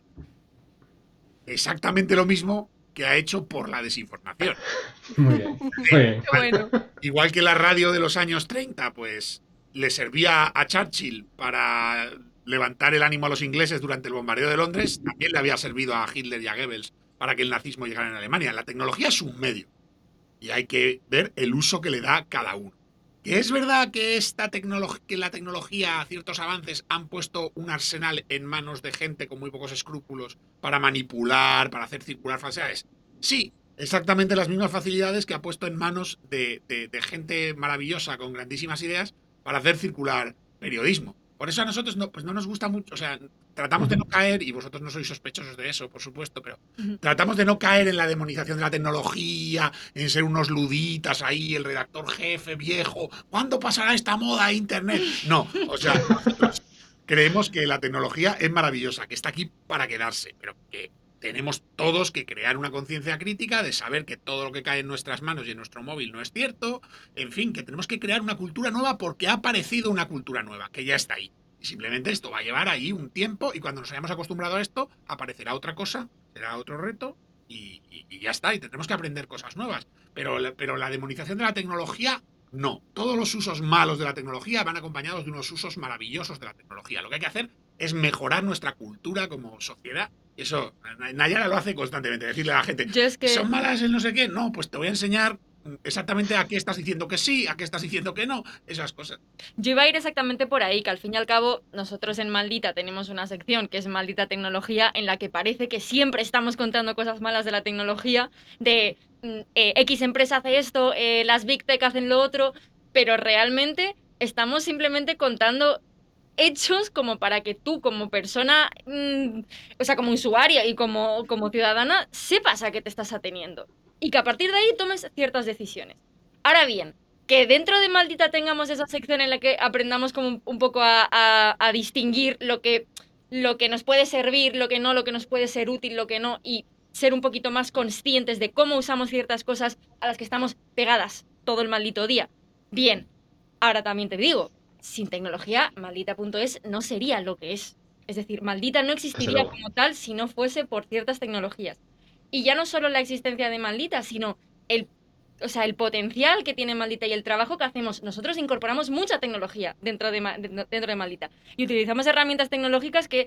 Exactamente lo mismo que ha hecho por la desinformación. Muy bien, muy bien. Bueno. Igual que la radio de los años treinta, pues le servía a Churchill para levantar el ánimo a los ingleses durante el bombardeo de Londres, también le había servido a Hitler y a Goebbels para que el nazismo llegara en Alemania. La tecnología es un medio y hay que ver el uso que le da cada uno. Que es verdad que, esta que la tecnología, ciertos avances, han puesto un arsenal en manos de gente con muy pocos escrúpulos para manipular, para hacer circular falsedades. Sí, exactamente las mismas facilidades que ha puesto en manos de, de, de gente maravillosa con grandísimas ideas para hacer circular periodismo. Por eso a nosotros no, pues no nos gusta mucho, o sea, tratamos de no caer, y vosotros no sois sospechosos de eso, por supuesto, pero tratamos de no caer en la demonización de la tecnología, en ser unos luditas ahí, el redactor jefe viejo, ¿cuándo pasará esta moda a Internet? No, o sea, nosotros creemos que la tecnología es maravillosa, que está aquí para quedarse, pero que tenemos todos que crear una conciencia crítica de saber que todo lo que cae en nuestras manos y en nuestro móvil no es cierto. En fin, que tenemos que crear una cultura nueva porque ha aparecido una cultura nueva, que ya está ahí. Y simplemente esto va a llevar ahí un tiempo y cuando nos hayamos acostumbrado a esto, aparecerá otra cosa, será otro reto y, y, y ya está. Y tendremos que aprender cosas nuevas. Pero, pero la demonización de la tecnología, no. Todos los usos malos de la tecnología van acompañados de unos usos maravillosos de la tecnología. Lo que hay que hacer es mejorar nuestra cultura como sociedad. Y eso, Nayara lo hace constantemente, decirle a la gente, es que... ¿son malas el no sé qué? No, pues te voy a enseñar exactamente a qué estás diciendo que sí, a qué estás diciendo que no, esas cosas. Yo iba a ir exactamente por ahí, que al fin y al cabo nosotros en Maldita tenemos una sección que es Maldita Tecnología, en la que parece que siempre estamos contando cosas malas de la tecnología, de eh, X empresa hace esto, eh, las Big Tech hacen lo otro, pero realmente estamos simplemente contando hechos como para que tú como persona, mmm, o sea, como usuaria y como, como ciudadana, sepas a qué te estás ateniendo y que a partir de ahí tomes ciertas decisiones. Ahora bien, que dentro de Maldita tengamos esa sección en la que aprendamos como un, un poco a, a, a distinguir lo que, lo que nos puede servir, lo que no, lo que nos puede ser útil, lo que no, y ser un poquito más conscientes de cómo usamos ciertas cosas a las que estamos pegadas todo el maldito día. Bien, ahora también te digo, sin tecnología, maldita punto es no sería lo que es. Es decir, Maldita no existiría como tal si no fuese por ciertas tecnologías. Y ya no solo la existencia de Maldita, sino el, o sea, el potencial que tiene Maldita y el trabajo que hacemos. Nosotros incorporamos mucha tecnología dentro de, dentro de Maldita. Y utilizamos herramientas tecnológicas que,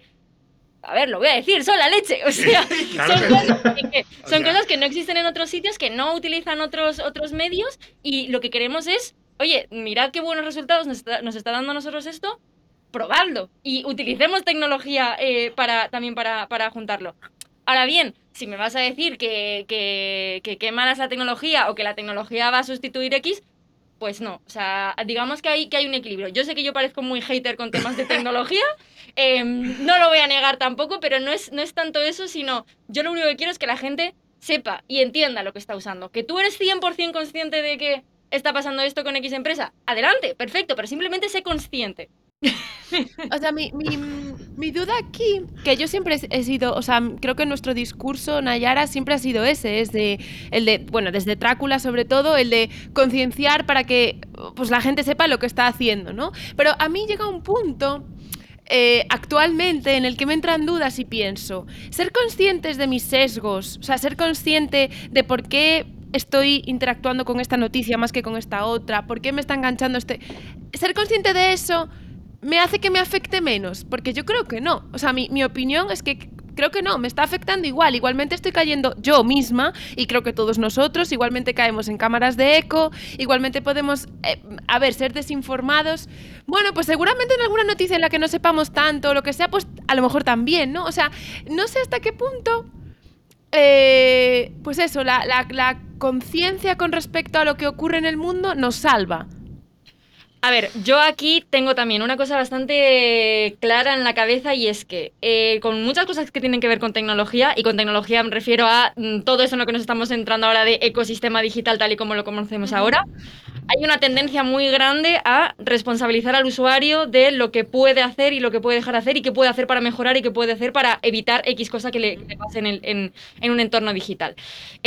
a ver, lo voy a decir, son la leche. O sea, claro son, cosas que, son o sea, cosas que no existen en otros sitios, que no utilizan otros, otros medios, y lo que queremos es, oye, mirad qué buenos resultados nos está, nos está dando a nosotros esto, probadlo y utilicemos tecnología eh, para, también para, para juntarlo. Ahora bien, si me vas a decir que, que, que, que mala es la tecnología o que la tecnología va a sustituir X, pues no. O sea, digamos que hay, que hay un equilibrio. Yo sé que yo parezco muy hater con temas de tecnología, eh, no lo voy a negar tampoco, pero no es, no es tanto eso, sino yo lo único que quiero es que la gente sepa y entienda lo que está usando. Que tú eres cien por ciento consciente de que está pasando esto con X empresa, adelante, perfecto, pero simplemente sé consciente. O sea, mi, mi, mi duda aquí, que yo siempre he sido, o sea, creo que nuestro discurso, Nayara, siempre ha sido ese, es de, el de, bueno, desde Drácula sobre todo, el de concienciar para que pues la gente sepa lo que está haciendo, ¿no? Pero a mí llega un punto eh, actualmente en el que me entran dudas y pienso, ser conscientes de mis sesgos, o sea, ser consciente de por qué estoy interactuando con esta noticia más que con esta otra, por qué me está enganchando este... Ser consciente de eso me hace que me afecte menos, porque yo creo que no. O sea, mi, mi opinión es que creo que no, me está afectando igual. Igualmente estoy cayendo yo misma, y creo que todos nosotros, igualmente caemos en cámaras de eco, igualmente podemos, eh, a ver, ser desinformados. Bueno, pues seguramente en alguna noticia en la que no sepamos tanto o lo que sea, pues a lo mejor también, ¿no? O sea, no sé hasta qué punto... Eh, pues eso, la, la, la conciencia con respecto a lo que ocurre en el mundo nos salva. A ver, yo aquí tengo también una cosa bastante clara en la cabeza, y es que eh, con muchas cosas que tienen que ver con tecnología, y con tecnología me refiero a mm, todo eso en lo que nos estamos entrando ahora de ecosistema digital tal y como lo conocemos ahora, hay una tendencia muy grande a responsabilizar al usuario de lo que puede hacer y lo que puede dejar hacer y qué puede hacer para mejorar y qué puede hacer para evitar X cosa que le, que le pase en, el, en, en un entorno digital.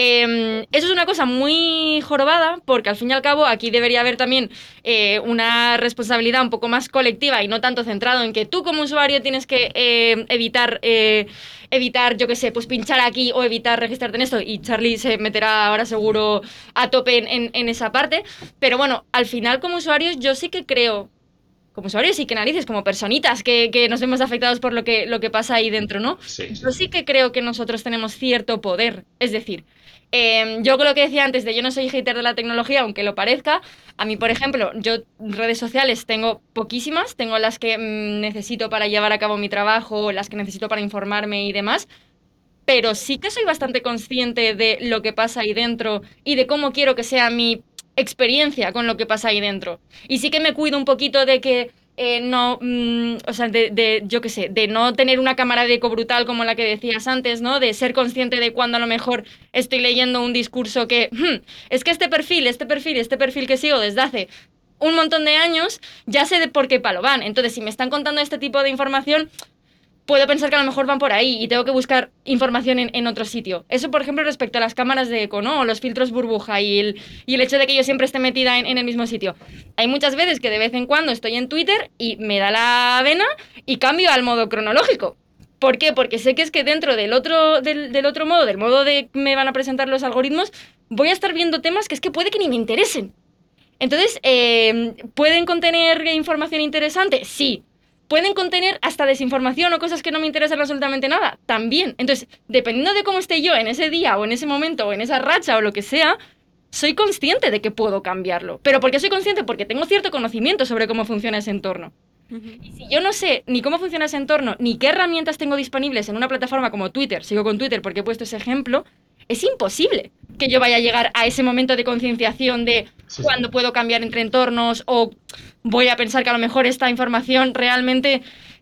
Eh, eso es una cosa muy jorobada porque al fin y al cabo aquí debería haber también eh, una responsabilidad un poco más colectiva y no tanto centrado en que tú como usuario tienes que eh, evitar... Eh, evitar, yo qué sé, pues pinchar aquí o evitar registrarte en esto, y Charlie se meterá ahora seguro a tope en, en, en esa parte, pero bueno, al final como usuarios yo sí que creo, como usuarios y que narices, como personitas que, que nos vemos afectados por lo que, lo que pasa ahí dentro, ¿no? Sí, sí. Yo sí que creo que nosotros tenemos cierto poder, es decir, eh, yo con lo que decía antes de yo no soy hater de la tecnología, aunque lo parezca, a mí, por ejemplo, yo redes sociales tengo poquísimas, tengo las que mmm, necesito para llevar a cabo mi trabajo, las que necesito para informarme y demás, pero sí que soy bastante consciente de lo que pasa ahí dentro y de cómo quiero que sea mi experiencia con lo que pasa ahí dentro. Y sí que me cuido un poquito de que eh, no, mmm, o sea, de, de, yo qué sé, de no tener una cámara de eco brutal como la que decías antes, ¿no? De ser consciente de cuando a lo mejor estoy leyendo un discurso que, hmm, es que este perfil, este perfil, este perfil que sigo desde hace un montón de años, ya sé de por qué palo van. Entonces, si me están contando este tipo de información, puedo pensar que a lo mejor van por ahí y tengo que buscar información en, en otro sitio. Eso, por ejemplo, respecto a las cámaras de eco, ¿no? O los filtros burbuja y el, y el hecho de que yo siempre esté metida en, en el mismo sitio. Hay muchas veces que de vez en cuando estoy en Twitter y me da la vena y cambio al modo cronológico. ¿Por qué? Porque sé que es que dentro del otro, del, del otro modo, del modo de me van a presentar los algoritmos, voy a estar viendo temas que es que puede que ni me interesen. Entonces, eh, ¿pueden contener información interesante? Sí. ¿Pueden contener hasta desinformación o cosas que no me interesan absolutamente nada? También. Entonces, dependiendo de cómo esté yo en ese día o en ese momento o en esa racha o lo que sea, soy consciente de que puedo cambiarlo. ¿Pero por qué soy consciente? Porque tengo cierto conocimiento sobre cómo funciona ese entorno. Y si yo no sé ni cómo funciona ese entorno, ni qué herramientas tengo disponibles en una plataforma como Twitter, sigo con Twitter porque he puesto ese ejemplo, es imposible que yo vaya a llegar a ese momento de concienciación de sí, cuándo sí. puedo cambiar entre entornos o voy a pensar que a lo mejor esta información realmente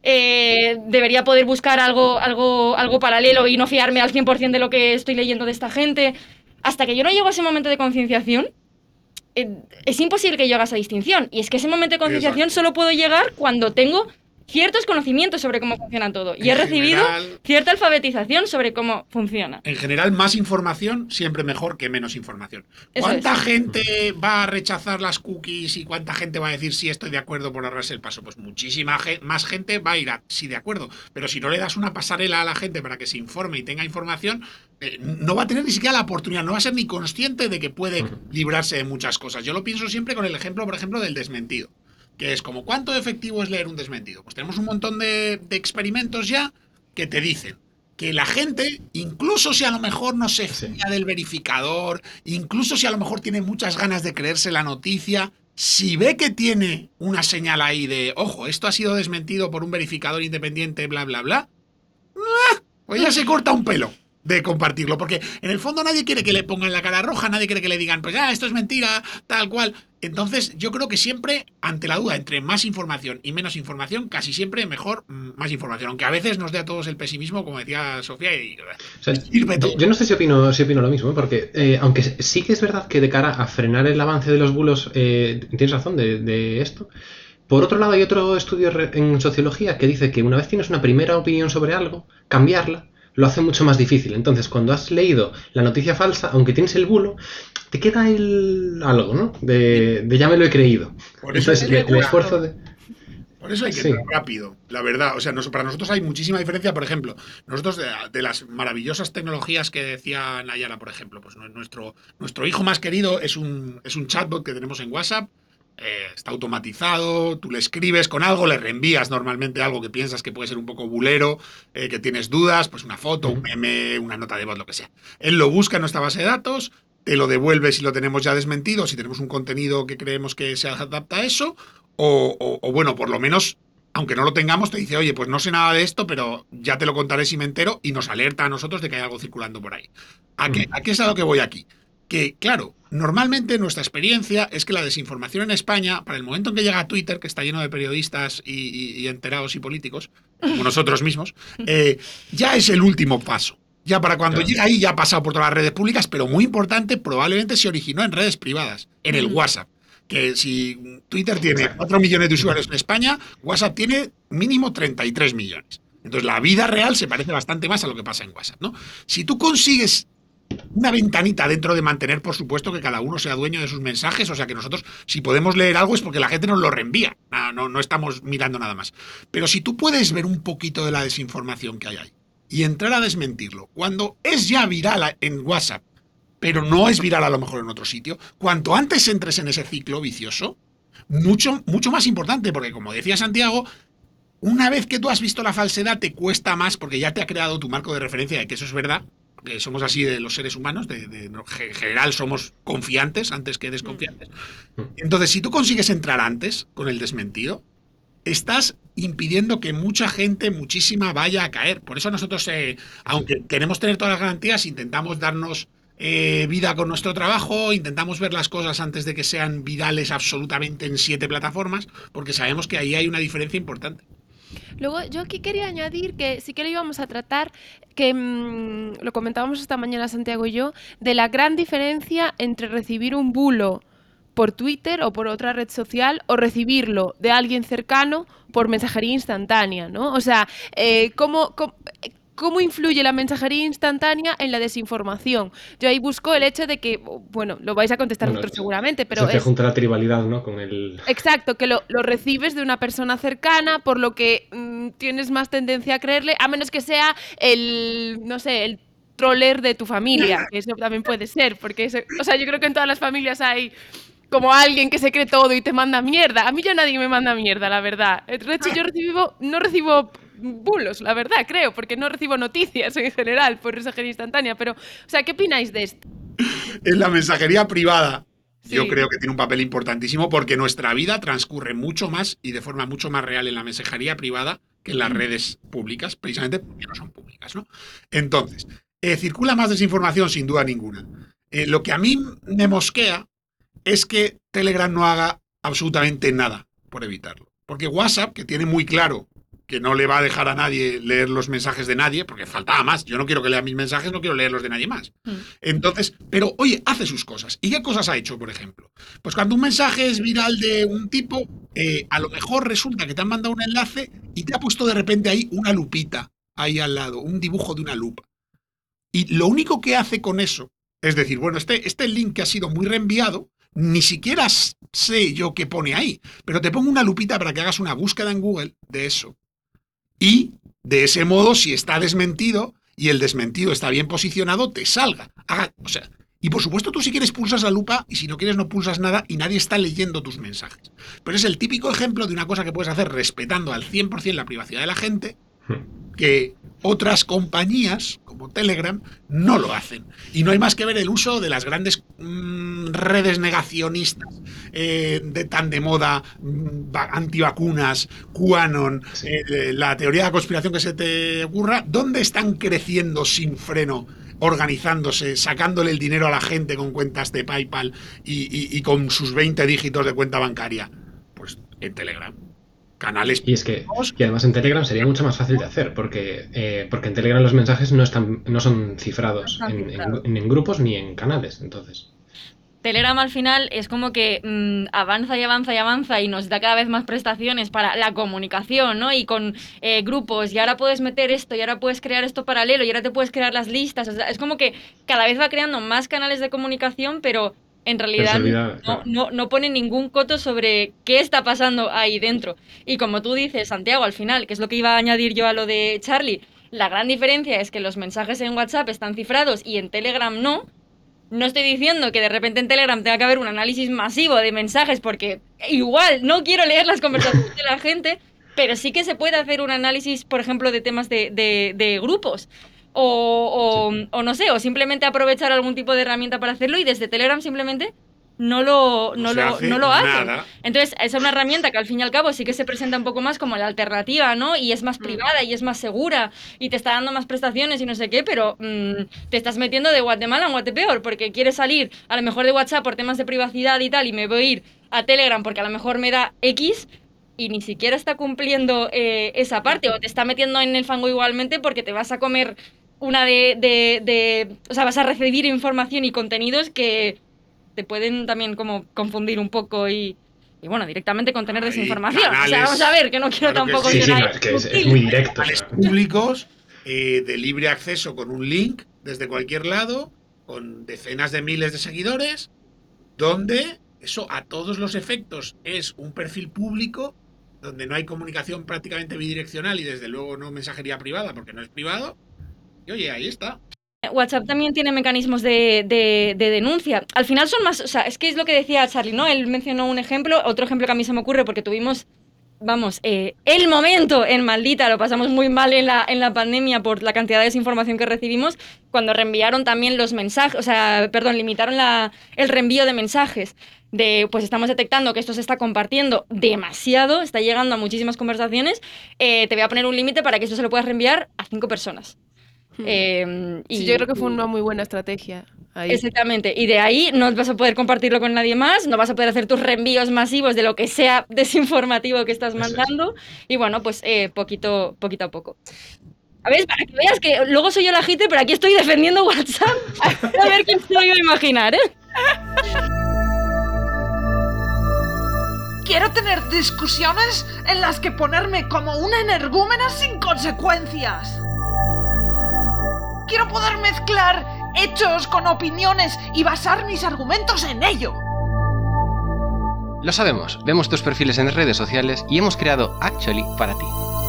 eh, debería poder buscar algo, algo, algo paralelo y no fiarme al cien por ciento de lo que estoy leyendo de esta gente. Hasta que yo no llego a ese momento de concienciación, eh, es imposible que yo haga esa distinción. Y es que ese momento de concienciación solo puedo llegar cuando tengo ciertos conocimientos sobre cómo funciona todo. Y he recibido general, cierta alfabetización sobre cómo funciona. En general, más información siempre mejor que menos información. Eso ¿Cuánta es. gente va a rechazar las cookies y cuánta gente va a decir sí, estoy de acuerdo por ahorrarse el paso? Pues muchísima ge- más gente va a ir a sí, de acuerdo. Pero si no le das una pasarela a la gente para que se informe y tenga información, eh, no va a tener ni siquiera la oportunidad, no va a ser ni consciente de que puede librarse de muchas cosas. Yo lo pienso siempre con el ejemplo, por ejemplo, del desmentido. Que es como, ¿cuánto efectivo es leer un desmentido? Pues tenemos un montón de, de experimentos ya que te dicen que la gente, incluso si a lo mejor no se fía sí. del verificador, incluso si a lo mejor tiene muchas ganas de creerse la noticia, si ve que tiene una señal ahí de, ojo, esto ha sido desmentido por un verificador independiente, bla, bla, bla, pues ya se corta un pelo de compartirlo, porque en el fondo nadie quiere que le pongan la cara roja, nadie quiere que le digan, pues ya, ah, esto es mentira, tal cual. Entonces, yo creo que siempre, ante la duda entre más información y menos información, casi siempre mejor más información, aunque a veces nos dé a todos el pesimismo, como decía Sofía, y o sea, yo, yo no sé si opino, si opino lo mismo, ¿eh? Porque eh, aunque sí que es verdad que de cara a frenar el avance de los bulos, eh, tienes razón de, de esto. Por otro lado, hay otro estudio en sociología que dice que una vez tienes una primera opinión sobre algo, cambiarla lo hace mucho más difícil. Entonces, cuando has leído la noticia falsa, aunque tienes el bulo, te queda el algo, ¿no? De, de ya me lo he creído. Por eso Entonces, el, el esfuerzo de... Por eso hay que sí. ir rápido, la verdad. O sea, nos, para nosotros hay muchísima diferencia. Por ejemplo, nosotros de, de las maravillosas tecnologías que decía Nayara, por ejemplo, pues nuestro, nuestro hijo más querido es un, es un chatbot que tenemos en WhatsApp. Eh, está automatizado, tú le escribes con algo, le reenvías normalmente algo que piensas que puede ser un poco bulero, eh, que tienes dudas, pues una foto, un meme, una nota de voz, lo que sea. Él lo busca en nuestra base de datos, te lo devuelve si lo tenemos ya desmentido, si tenemos un contenido que creemos que se adapta a eso, o, o, o bueno, por lo menos, aunque no lo tengamos, te dice, oye, pues no sé nada de esto, pero ya te lo contaré si me entero, y nos alerta a nosotros de que hay algo circulando por ahí. ¿A qué, a qué es a lo que voy aquí? Que, claro, normalmente nuestra experiencia es que la desinformación en España, para el momento en que llega a Twitter, que está lleno de periodistas y, y, y enterados y políticos, como nosotros mismos, eh, ya es el último paso. Ya para cuando claro. llega ahí ya ha pasado por todas las redes públicas, pero muy importante, probablemente se originó en redes privadas, en el WhatsApp. que si Twitter tiene cuatro millones de usuarios en España, WhatsApp tiene mínimo treinta y tres millones. Entonces la vida real se parece bastante más a lo que pasa en WhatsApp, ¿no? Si tú consigues una ventanita dentro de mantener, por supuesto, que cada uno sea dueño de sus mensajes, o sea que nosotros, si podemos leer algo es porque la gente nos lo reenvía, no, no, no estamos mirando nada más. Pero si tú puedes ver un poquito de la desinformación que hay ahí y entrar a desmentirlo, cuando es ya viral en WhatsApp, pero no es viral a lo mejor en otro sitio, cuanto antes entres en ese ciclo vicioso, mucho, mucho más importante, porque como decía Santiago, una vez que tú has visto la falsedad te cuesta más porque ya te ha creado tu marco de referencia de que eso es verdad, porque somos así de los seres humanos, de, de, en general somos confiantes antes que desconfiantes. Entonces, si tú consigues entrar antes con el desmentido, estás impidiendo que mucha gente, muchísima, vaya a caer. Por eso nosotros, eh, aunque queremos tener todas las garantías, intentamos darnos eh, vida con nuestro trabajo, intentamos ver las cosas antes de que sean virales absolutamente en siete plataformas, porque sabemos que ahí hay una diferencia importante. Luego, yo aquí quería añadir que sí que lo íbamos a tratar, que mmm, lo comentábamos esta mañana Santiago y yo, de la gran diferencia entre recibir un bulo por Twitter o por otra red social o recibirlo de alguien cercano por mensajería instantánea, ¿no? O sea, eh, ¿cómo, cómo, cómo influye la mensajería instantánea en la desinformación? Yo ahí busco el hecho de que, bueno, lo vais a contestar Bueno, vosotros seguramente, pero se es... junta la tribalidad, ¿no? Con el... Exacto, que lo, lo recibes de una persona cercana, por lo que mmm, tienes más tendencia a creerle, a menos que sea el, no sé, el troller de tu familia, que eso también puede ser, porque eso, o sea, yo creo que en todas las familias hay como alguien que se cree todo y te manda mierda. A mí ya nadie me manda mierda, la verdad. De hecho, yo recibo, no recibo bulos, la verdad, creo, porque no recibo noticias en general por mensajería instantánea, pero, o sea, ¿qué opináis de esto? En la mensajería privada, Sí. yo creo que tiene un papel importantísimo porque nuestra vida transcurre mucho más y de forma mucho más real en la mensajería privada que en las redes públicas, precisamente porque no son públicas, ¿no? Entonces, eh, circula más desinformación sin duda ninguna. Eh, lo que a mí me mosquea es que Telegram no haga absolutamente nada por evitarlo. Porque WhatsApp, que tiene muy claro que no le va a dejar a nadie leer los mensajes de nadie, porque faltaba más. Yo no quiero que lea mis mensajes, no quiero leer los de nadie más. Mm. Entonces, pero oye, hace sus cosas. ¿Y qué cosas ha hecho, por ejemplo? Pues cuando un mensaje es viral de un tipo, eh, a lo mejor resulta que te han mandado un enlace y te ha puesto de repente ahí una lupita, ahí al lado, un dibujo de una lupa. Y lo único que hace con eso es decir, bueno, este, este link que ha sido muy reenviado, ni siquiera sé yo qué pone ahí, pero te pongo una lupita para que hagas una búsqueda en Google de eso. Y de ese modo, si está desmentido y el desmentido está bien posicionado, te salga. Haga, o sea, y por supuesto tú si quieres pulsas la lupa y si no quieres no pulsas nada y nadie está leyendo tus mensajes. Pero es el típico ejemplo de una cosa que puedes hacer respetando al cien por ciento la privacidad de la gente, que otras compañías como Telegram no lo hacen. Y no hay más que ver el uso de las grandes mmm, redes negacionistas eh, de tan de moda, mmm, antivacunas, QAnon, sí. eh, la teoría de la conspiración que se te ocurra, ¿dónde están creciendo sin freno? Organizándose, sacándole el dinero a la gente con cuentas de PayPal y, y, y con sus veinte dígitos de cuenta bancaria. Pues en Telegram. Canales. Y es que y además en Telegram sería mucho más fácil de hacer porque, eh, porque en Telegram los mensajes no están no son cifrados, no están en, cifrados. En, en grupos ni en canales. Entonces Telegram al final es como que mmm, avanza y avanza y avanza y nos da cada vez más prestaciones para la comunicación, ¿no? Y con eh, grupos, y ahora puedes meter esto, y ahora puedes crear esto paralelo, y ahora te puedes crear las listas. O sea, es como que cada vez va creando más canales de comunicación, pero en realidad pero olvida, no, claro. no, no pone ningún coto sobre qué está pasando ahí dentro. Y como tú dices, Santiago, al final, que es lo que iba a añadir yo a lo de Charlie, la gran diferencia es que los mensajes en WhatsApp están cifrados y en Telegram no. No estoy diciendo que de repente en Telegram tenga que haber un análisis masivo de mensajes, porque igual no quiero leer las conversaciones de la gente, pero sí que se puede hacer un análisis, por ejemplo, de temas de, de, de grupos. O, o, sí. o no sé, o simplemente aprovechar algún tipo de herramienta para hacerlo y desde Telegram simplemente no lo, no, no lo, hace no lo hacen. Entonces, esa es una herramienta que al fin y al cabo sí que se presenta un poco más como la alternativa, ¿no? Y es más privada y es más segura y te está dando más prestaciones y no sé qué, pero mmm, te estás metiendo de Guatemala en Guatepeor porque quieres salir a lo mejor de WhatsApp por temas de privacidad y tal y me voy a ir a Telegram porque a lo mejor me da X y ni siquiera está cumpliendo eh, esa parte o te está metiendo en el fango igualmente porque te vas a comer una de, de, de... O sea, vas a recibir información y contenidos que te pueden también como confundir un poco y, y bueno, directamente contener Hay desinformación. canales, o sea, vamos a ver, que no quiero claro que tampoco sí. Sí, sí, ser no, ahí es que es, es sutil. muy directo. Canales públicos eh, de libre acceso con un link desde cualquier lado, con decenas de miles de seguidores, donde eso a todos los efectos es un perfil público, donde no hay comunicación prácticamente bidireccional y desde luego no mensajería privada porque no es privado. Y oye, ahí está. WhatsApp también tiene mecanismos de, de, de denuncia. Al final son más, o sea, es que es lo que decía Charlie, ¿no? Él mencionó un ejemplo, otro ejemplo que a mí se me ocurre porque tuvimos, vamos, eh, el momento en Maldita, lo pasamos muy mal en la, en la pandemia por la cantidad de desinformación que recibimos, cuando reenviaron también los mensajes, o sea, perdón, limitaron la, el reenvío de mensajes. De, pues estamos detectando que esto se está compartiendo demasiado, está llegando a muchísimas conversaciones, eh, te voy a poner un límite para que esto se lo puedas reenviar a cinco personas. Eh, y, Sí, yo creo que fue una muy buena estrategia. Ahí. Exactamente, y de ahí no vas a poder compartirlo con nadie más, no vas a poder hacer tus reenvíos masivos de lo que sea desinformativo que estás mandando, y bueno, pues eh, poquito, poquito a poco. A ver, para que veas que luego soy yo la hater, pero aquí estoy defendiendo WhatsApp. A ver quién se lo iba a imaginar, ¿eh? Quiero tener discusiones en las que ponerme como una energúmena sin consecuencias. Quiero poder mezclar hechos con opiniones y basar mis argumentos en ello. Lo sabemos, vemos tus perfiles en redes sociales y hemos creado Actually para ti.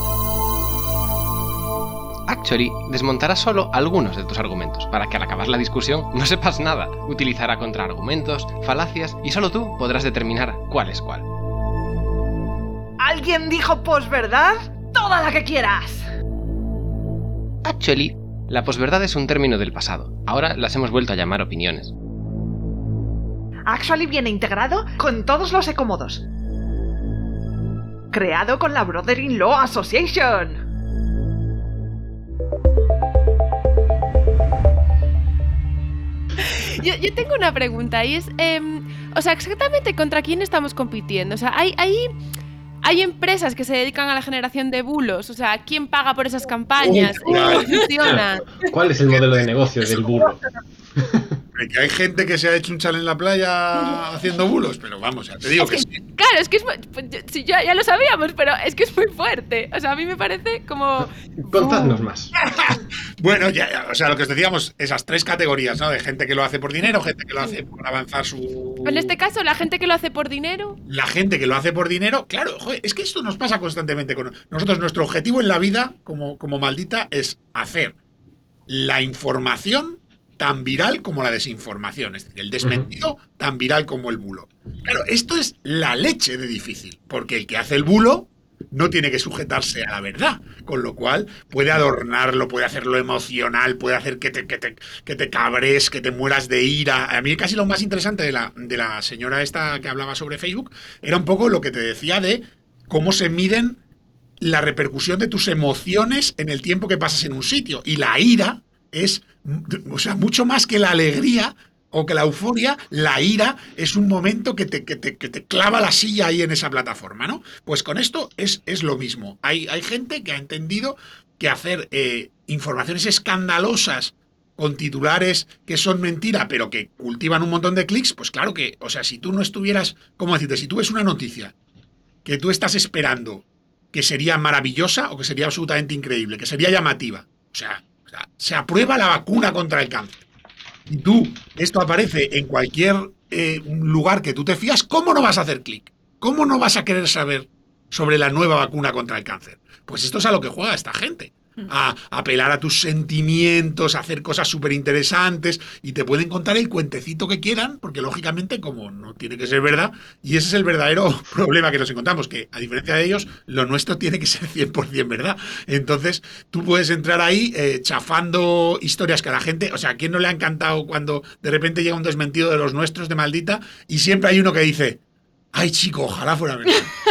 Actually desmontará solo algunos de tus argumentos, para que al acabar la discusión no sepas nada. Utilizará contraargumentos, falacias y solo tú podrás determinar cuál es cuál. ¿Alguien dijo posverdad? Toda la que quieras. Actually, la posverdad es un término del pasado. Ahora las hemos vuelto a llamar opiniones. Actually viene integrado con todos los ecomodos. Creado con la Brother-in-Law Association. Yo, yo tengo una pregunta y es, eh, o sea, exactamente contra quién estamos compitiendo. O sea, hay, hay, hay empresas que se dedican a la generación de bulos. O sea, ¿quién paga por esas campañas? Uy, ¿Cómo funciona? ¿Cuál es el modelo de negocio del bulo? Que hay gente que se ha hecho un chal en la playa haciendo bulos, pero vamos, ya te digo Es que, que, sí. claro, es que es, pues, sí, ya, ya lo sabíamos, pero es que es muy fuerte. O sea, a mí me parece como... Contadnos más. Bueno, ya, ya, o sea, lo que os decíamos, esas tres categorías, ¿no? De gente que lo hace por dinero, gente que lo hace por avanzar su... En este caso, la gente que lo hace por dinero... La gente que lo hace por dinero, claro, joder, es que esto nos pasa constantemente con nosotros. Nuestro objetivo en la vida, como, como Maldita, es hacer la información tan viral como la desinformación, es decir, el desmentido uh-huh. tan viral como el bulo. Claro, esto es la leche de difícil, porque el que hace el bulo no tiene que sujetarse a la verdad, con lo cual puede adornarlo, puede hacerlo emocional, puede hacer que te, que te, que te cabres, que te mueras de ira. A mí casi lo más interesante de la, de la señora esta que hablaba sobre Facebook era un poco lo que te decía de cómo se miden la repercusión de tus emociones en el tiempo que pasas en un sitio. Y la ira es, o sea, mucho más que la alegría o que la euforia, la ira es un momento que te, que te, que te clava la silla ahí en esa plataforma, ¿no? Pues con esto es, es lo mismo. Hay, hay gente que ha entendido que hacer eh, informaciones escandalosas con titulares que son mentira, pero que cultivan un montón de clics, pues claro que, o sea, si tú no estuvieras, ¿cómo decirte? Si tú ves una noticia que tú estás esperando que sería maravillosa o que sería absolutamente increíble, que sería llamativa, o sea, o sea se aprueba la vacuna contra el cáncer, y tú, esto aparece en cualquier eh, lugar que tú te fías, ¿cómo no vas a hacer clic? ¿Cómo no vas a querer saber sobre la nueva vacuna contra el cáncer? Pues esto es a lo que juega esta gente. A, a apelar a tus sentimientos, a hacer cosas súper interesantes, y te pueden contar el cuentecito que quieran, porque lógicamente como no tiene que ser verdad, y ese es el verdadero problema que nos encontramos, que a diferencia de ellos, lo nuestro tiene que ser cien por ciento verdad. Entonces tú puedes entrar ahí eh, chafando historias que a la gente, o sea, ¿a quién no le ha encantado cuando de repente llega un desmentido de los nuestros de Maldita y siempre hay uno que dice: ay, chico, ojalá fuera verdad?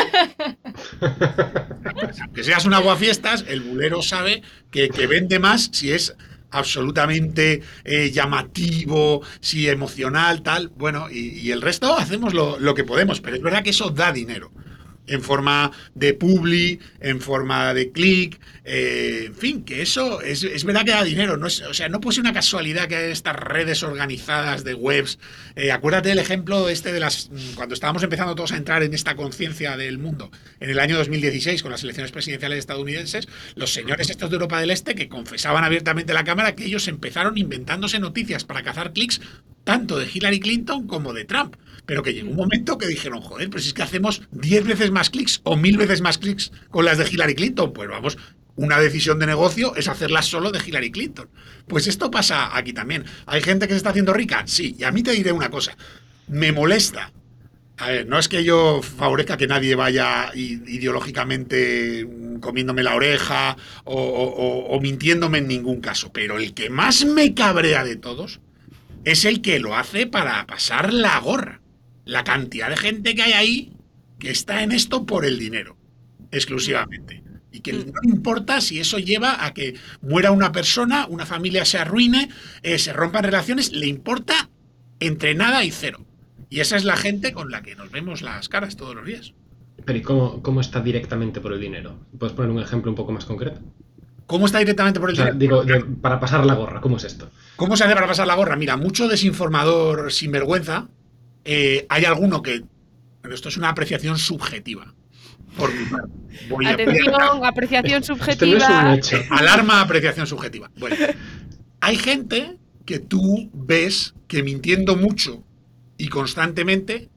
Aunque seas un aguafiestas, el bulero sabe que, que vende más si es absolutamente eh, llamativo, si emocional, tal. Bueno, y, y el resto hacemos lo, lo que podemos, pero es verdad que eso da dinero. en forma de publi, en forma de click, eh, en fin, que eso es, es verdad que da dinero, no es, o sea, no puede ser una casualidad que estas redes organizadas de webs, eh, acuérdate del ejemplo este de las, cuando estábamos empezando todos a entrar en esta conciencia del mundo, en el año dos mil dieciséis con las elecciones presidenciales estadounidenses, los señores estos de Europa del Este que confesaban abiertamente a la cámara que ellos empezaron inventándose noticias para cazar clics tanto de Hillary Clinton como de Trump, pero que llegó un momento que dijeron, joder, pero si es que hacemos diez veces más clics o mil veces más clics con las de Hillary Clinton, pues vamos, una decisión de negocio es hacerlas solo de Hillary Clinton. Pues esto pasa aquí también. ¿Hay gente que se está haciendo rica? Sí, y a mí te diré una cosa, me molesta. A ver, no es que yo favorezca que nadie vaya ideológicamente comiéndome la oreja o, o, o mintiéndome en ningún caso, pero el que más me cabrea de todos es el que lo hace para pasar la gorra. La cantidad de gente que hay ahí que está en esto por el dinero, exclusivamente. Y que no importa si eso lleva a que muera una persona, una familia se arruine, eh, se rompan relaciones, le importa entre nada y cero. Y esa es la gente con la que nos vemos las caras todos los días. Pero ¿y cómo, cómo está directamente por el dinero? ¿Puedes poner un ejemplo un poco más concreto? ¿Cómo está directamente por el O sea, dinero? digo, de- para pasar la gorra, ¿cómo es esto? ¿Cómo se hace para pasar la gorra? Mira, mucho desinformador sinvergüenza. Eh, hay alguno que... Pero esto es una apreciación subjetiva. Por mi parte. Voy a- Atención, apreciación Esto no subjetiva. es un hecho. Alarma, apreciación subjetiva. Bueno, hay gente que tú ves que mintiendo mucho y constantemente,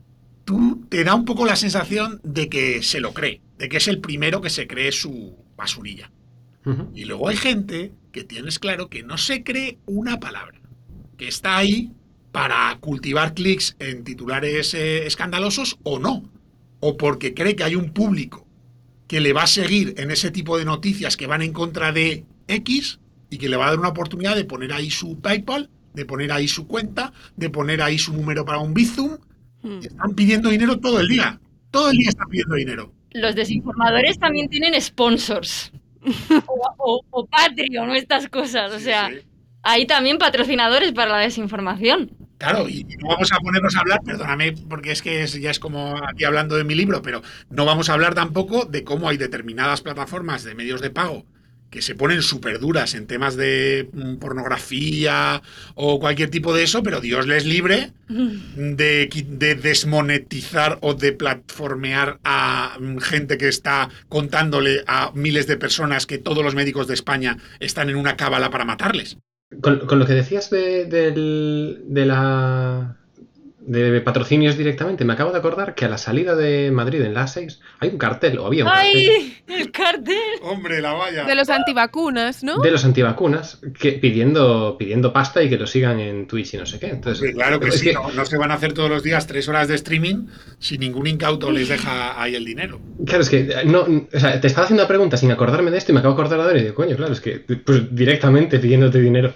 tú te da un poco la sensación de que se lo cree, de que es el primero que se cree su basurilla. Ujú. Y luego hay gente que tienes claro que no se cree una palabra, que está ahí para cultivar clics en titulares eh, escandalosos o no, o porque cree que hay un público que le va a seguir en ese tipo de noticias que van en contra de X y que le va a dar una oportunidad de poner ahí su PayPal, de poner ahí su cuenta, de poner ahí su número para un Bizum. Hmm. Y están pidiendo dinero todo el día. Todo el día están pidiendo dinero. Los desinformadores también tienen sponsors. O, o- o Patreon o estas cosas. O sea, Sí, sí. hay también patrocinadores para la desinformación. Claro, y no vamos a ponernos a hablar, perdóname, porque es que es- ya es como aquí hablando de mi libro, pero no vamos a hablar tampoco de cómo hay determinadas plataformas de medios de pago que se ponen súper duras en temas de mm, pornografía o cualquier tipo de eso, pero Dios les libre de, qui- de desmonetizar o de platformear a mm, gente que está contándole a miles de personas que todos los médicos de España están en una cábala para matarles. Con, con lo que decías de, del- de la de patrocinios directamente, me acabo de acordar que a la salida de Madrid en la A seis hay un cartel, o había un cartel, ¡Ay! El cartel. Hombre, la valla. De los antivacunas, ¿no? de los antivacunas que pidiendo, pidiendo pasta y que lo sigan en Twitch y no sé qué. Entonces, Hombre, claro que es sí, no, no se van a hacer todos los días tres horas de streaming si ningún incauto les deja ahí el dinero. Claro, es que no, o sea, te estaba haciendo una pregunta sin acordarme de esto y me acabo de acordar ahora y digo, coño, claro, es que pues directamente pidiéndote dinero.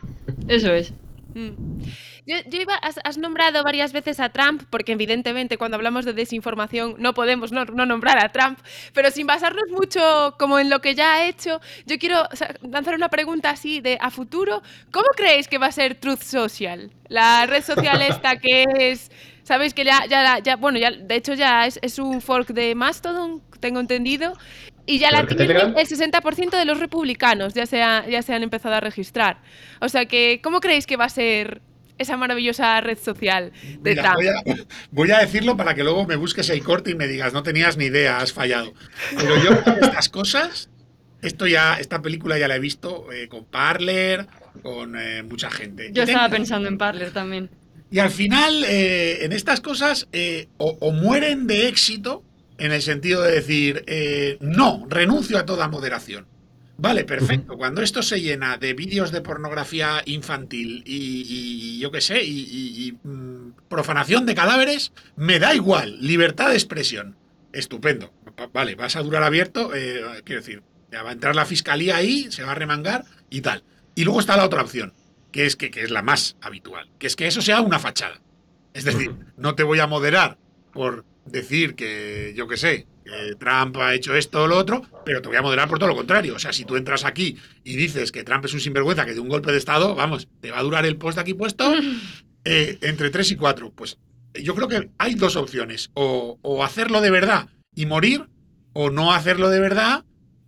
Eso es. Mm. Yo, yo iba, has, has nombrado varias veces a Trump, porque evidentemente cuando hablamos de desinformación no podemos no, no nombrar a Trump, pero sin basarnos mucho como en lo que ya ha hecho, yo quiero o sea, lanzar una pregunta así de a futuro. ¿Cómo creéis que va a ser Truth Social? La red social esta que es... Sabéis que ya, ya, ya bueno, ya, de hecho ya es, es un fork de Mastodon, tengo entendido, y ya la ¿Peor que tienen Telegram? el sesenta por ciento de los republicanos, ya se, ha- ya se han empezado a registrar. O sea que, ¿cómo creéis que va a ser esa maravillosa red social de Mira, Trump? voy, a, voy a decirlo para que luego me busques el corte y me digas, no tenías ni idea, has fallado. Pero yo con estas cosas, esto ya, esta película ya la he visto eh, con Parler, con eh, mucha gente. Yo Y estaba tengo- pensando en Parler también. Y al final, eh, en estas cosas, eh, o, o mueren de éxito, en el sentido de decir, eh, no, renuncio a toda moderación. Vale, perfecto. Cuando esto se llena de vídeos de pornografía infantil y, y yo qué sé, y, y- y, mm, profanación de cadáveres, me da igual, libertad de expresión. Estupendo. Va- Vale, vas a durar abierto, eh, quiero decir, ya va a entrar la fiscalía ahí, se va a remangar y tal. Y luego está la otra opción, que es que, que es la más habitual, que es que eso sea una fachada. Es decir, no te voy a moderar por decir que, yo qué sé, que Trump ha hecho esto o lo otro, pero te voy a moderar por todo lo contrario. O sea, si tú entras aquí y dices que Trump es un sinvergüenza, que de un golpe de Estado, vamos, te va a durar el post aquí puesto eh, entre tres y cuatro. Pues yo creo que hay dos opciones. O, o hacerlo de verdad y morir, o no hacerlo de verdad.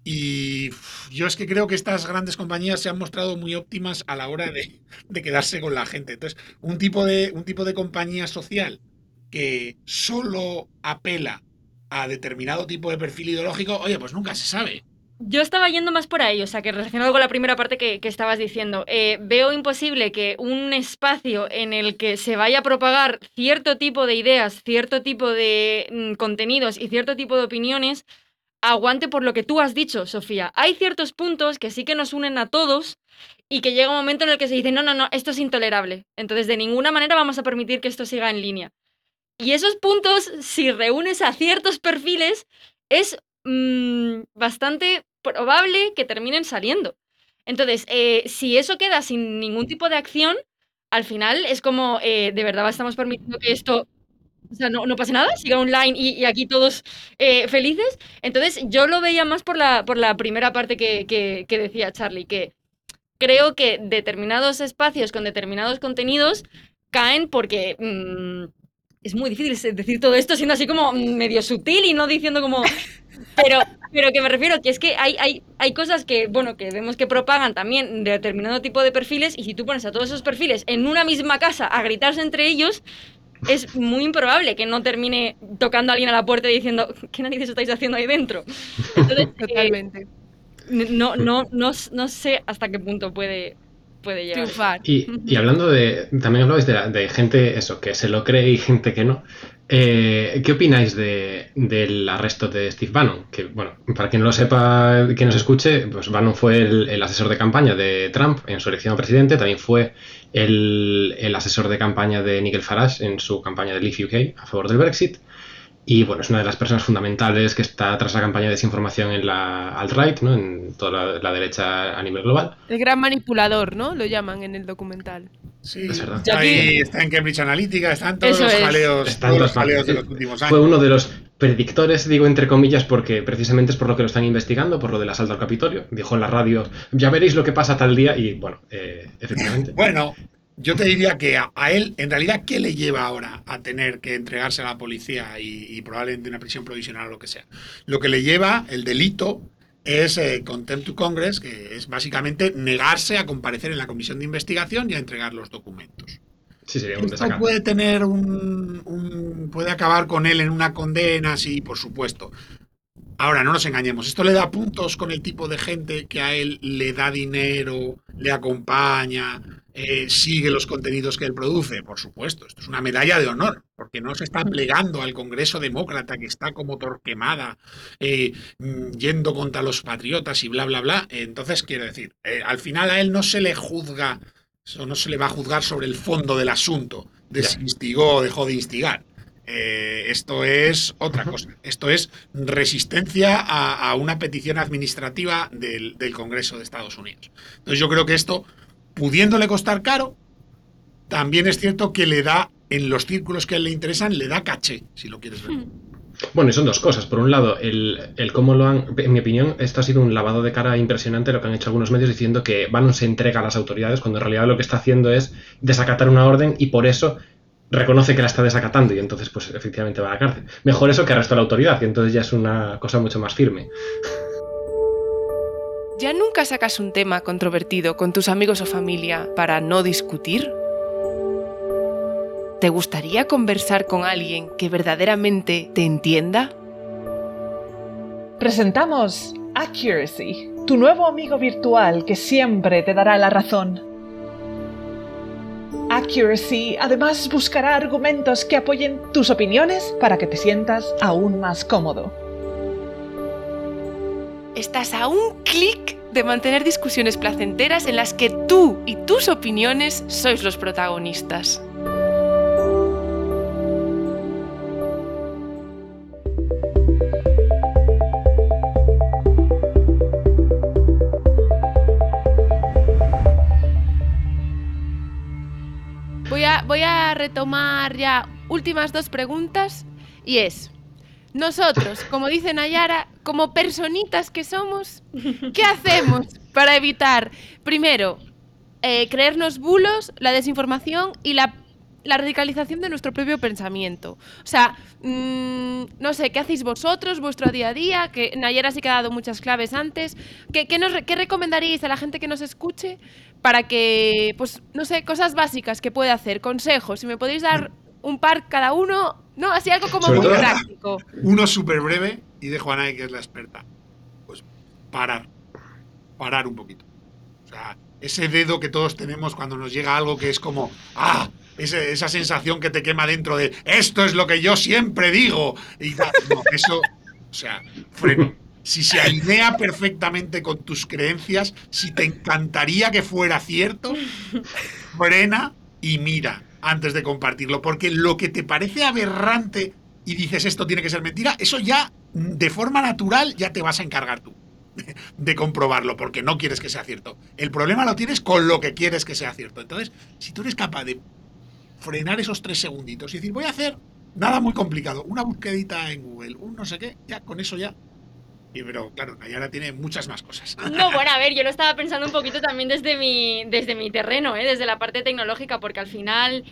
Y yo es que creo que estas grandes compañías se han mostrado muy óptimas a la hora de, de quedarse con la gente. Entonces, un tipo de, un tipo de compañía social que solo apela a determinado tipo de perfil ideológico, oye, pues nunca se sabe. Yo estaba yendo más por ahí, o sea, que relacionado con la primera parte que, que estabas diciendo, eh, veo imposible que un espacio en el que se vaya a propagar cierto tipo de ideas, cierto tipo de mm, contenidos y cierto tipo de opiniones aguante por lo que tú has dicho, Sofía. Hay ciertos puntos que sí que nos unen a todos y que llega un momento en el que se dice, no, no, no, esto es intolerable. Entonces, de ninguna manera vamos a permitir que esto siga en línea. Y esos puntos, si reúnes a ciertos perfiles, es mmm, bastante probable que terminen saliendo. Entonces, eh, si eso queda sin ningún tipo de acción, al final es como, eh, ¿de verdad estamos permitiendo que esto, o sea, no, no pase nada, siga online y, y aquí todos eh, felices? Entonces, yo lo veía más por la, por la primera parte que, que, que decía Charlie, que creo que determinados espacios con determinados contenidos caen porque mmm, es muy difícil decir todo esto siendo así como medio sutil y no diciendo como... Pero, pero que me refiero que es que hay, hay, hay cosas que, bueno, que vemos que propagan también de determinado tipo de perfiles, y si tú pones a todos esos perfiles en una misma casa a gritarse entre ellos, es muy improbable que no termine tocando a alguien a la puerta y diciendo, ¿qué narices estáis haciendo ahí dentro? Entonces, Totalmente. Eh, no, no, no, no sé hasta qué punto puede, puede llegar. Triunfar. Y, y hablando de, también hablabais de, de gente, eso, que se lo cree y gente que no. Eh, ¿Qué opináis de, del arresto de Steve Bannon? Que, bueno, para quien no lo sepa, quien nos escuche, pues Bannon fue el, el asesor de campaña de Trump en su elección a presidente, también fue el, el asesor de campaña de Nigel Farage en su campaña de Leave U K a favor del Brexit. Y bueno, es una de las personas fundamentales que está tras la campaña de desinformación en la alt-right, ¿no? En toda la, la derecha a nivel global. El gran manipulador, ¿no? Lo llaman en el documental. Sí, Es verdad. está, ahí, está en Cambridge Analytica, están todos Eso los es. jaleos, Están todos los todas jaleos de partes. los últimos años. Fue uno de los predictores, digo entre comillas, porque precisamente es por lo que lo están investigando, por lo del asalto al Capitolio. Dijo en la radio, ya veréis lo que pasa tal día, y bueno, eh, efectivamente. Bueno, yo te diría que a, a él, en realidad, ¿qué le lleva ahora a tener que entregarse a la policía y, y probablemente una prisión provisional o lo que sea? Lo que le lleva, el delito, es eh, contempt to Congress, que es básicamente negarse a comparecer en la comisión de investigación y a entregar los documentos. Sí, sería un Esto desacato. puede tener un, un... puede acabar con él en una condena, sí, por supuesto. Ahora, no nos engañemos, esto le da puntos con el tipo de gente que a él le da dinero, le acompaña, eh, sigue los contenidos que él produce, por supuesto. Esto es una medalla de honor, porque no se está plegando al Congreso Demócrata, que está como Torquemada, eh, yendo contra los patriotas y bla, bla, bla. Entonces, quiero decir, eh, al final a él no se le juzga, o no se le va a juzgar sobre el fondo del asunto, de si instigó o dejó de instigar. Eh, esto es otra cosa. Esto es resistencia a, a una petición administrativa del, del Congreso de Estados Unidos. Entonces yo creo que esto, pudiéndole costar caro, también es cierto que le da, en los círculos que a él le interesan, le da caché, si lo quieres ver. Bueno, y son dos cosas. Por un lado, el, el cómo lo han... En mi opinión, esto ha sido un lavado de cara impresionante lo que han hecho algunos medios diciendo que Bannon se entrega a las autoridades cuando en realidad lo que está haciendo es desacatar una orden y por eso reconoce que la está desacatando y entonces pues efectivamente va a la cárcel. Mejor eso que arresto a la autoridad, que entonces ya es una cosa mucho más firme. ¿Ya nunca sacas un tema controvertido con tus amigos o familia para no discutir? ¿Te gustaría conversar con alguien que verdaderamente te entienda? Presentamos Accuracy, tu nuevo amigo virtual que siempre te dará la razón. Accuracy además buscará argumentos que apoyen tus opiniones para que te sientas aún más cómodo. Estás a un clic de mantener discusiones placenteras en las que tú y tus opiniones sois los protagonistas. Voy a, voy a retomar ya últimas dos preguntas y es, nosotros, como dice Nayara, como personitas que somos, ¿qué hacemos para evitar, primero, eh, creernos bulos, la desinformación y la la radicalización de nuestro propio pensamiento. O sea, mmm, no sé, ¿qué hacéis vosotros, vuestro día a día? Que Nayara sí que ha dado muchas claves antes. ¿Qué, qué, nos, ¿Qué recomendaríais a la gente que nos escuche para que, pues, no sé, cosas básicas que puede hacer? Consejos, si me podéis dar un par cada uno, no, así algo como Sobre muy todo- práctico. Uno súper breve y dejo a Nay, que es la experta. Pues parar. Parar un poquito. O sea, ese dedo que todos tenemos cuando nos llega algo que es como, ¡ah! Ese, esa sensación que te quema dentro de, esto es lo que yo siempre digo. Y tal. No, eso, o sea, freno. Si se alinea perfectamente con tus creencias, si te encantaría que fuera cierto, frena y mira antes de compartirlo. Porque lo que te parece aberrante y dices esto tiene que ser mentira, eso ya de forma natural ya te vas a encargar tú de, de comprobarlo, porque no quieres que sea cierto. El problema lo tienes con lo que quieres que sea cierto. Entonces, si tú eres capaz de frenar esos tres segunditos y decir, voy a hacer nada muy complicado, una búsquedita en Google, un no sé qué, ya con eso ya. Y pero claro, Nayara tiene muchas más cosas. No, bueno, a ver, yo lo estaba pensando un poquito también desde mi, desde mi terreno, ¿eh? Desde la parte tecnológica, porque al final,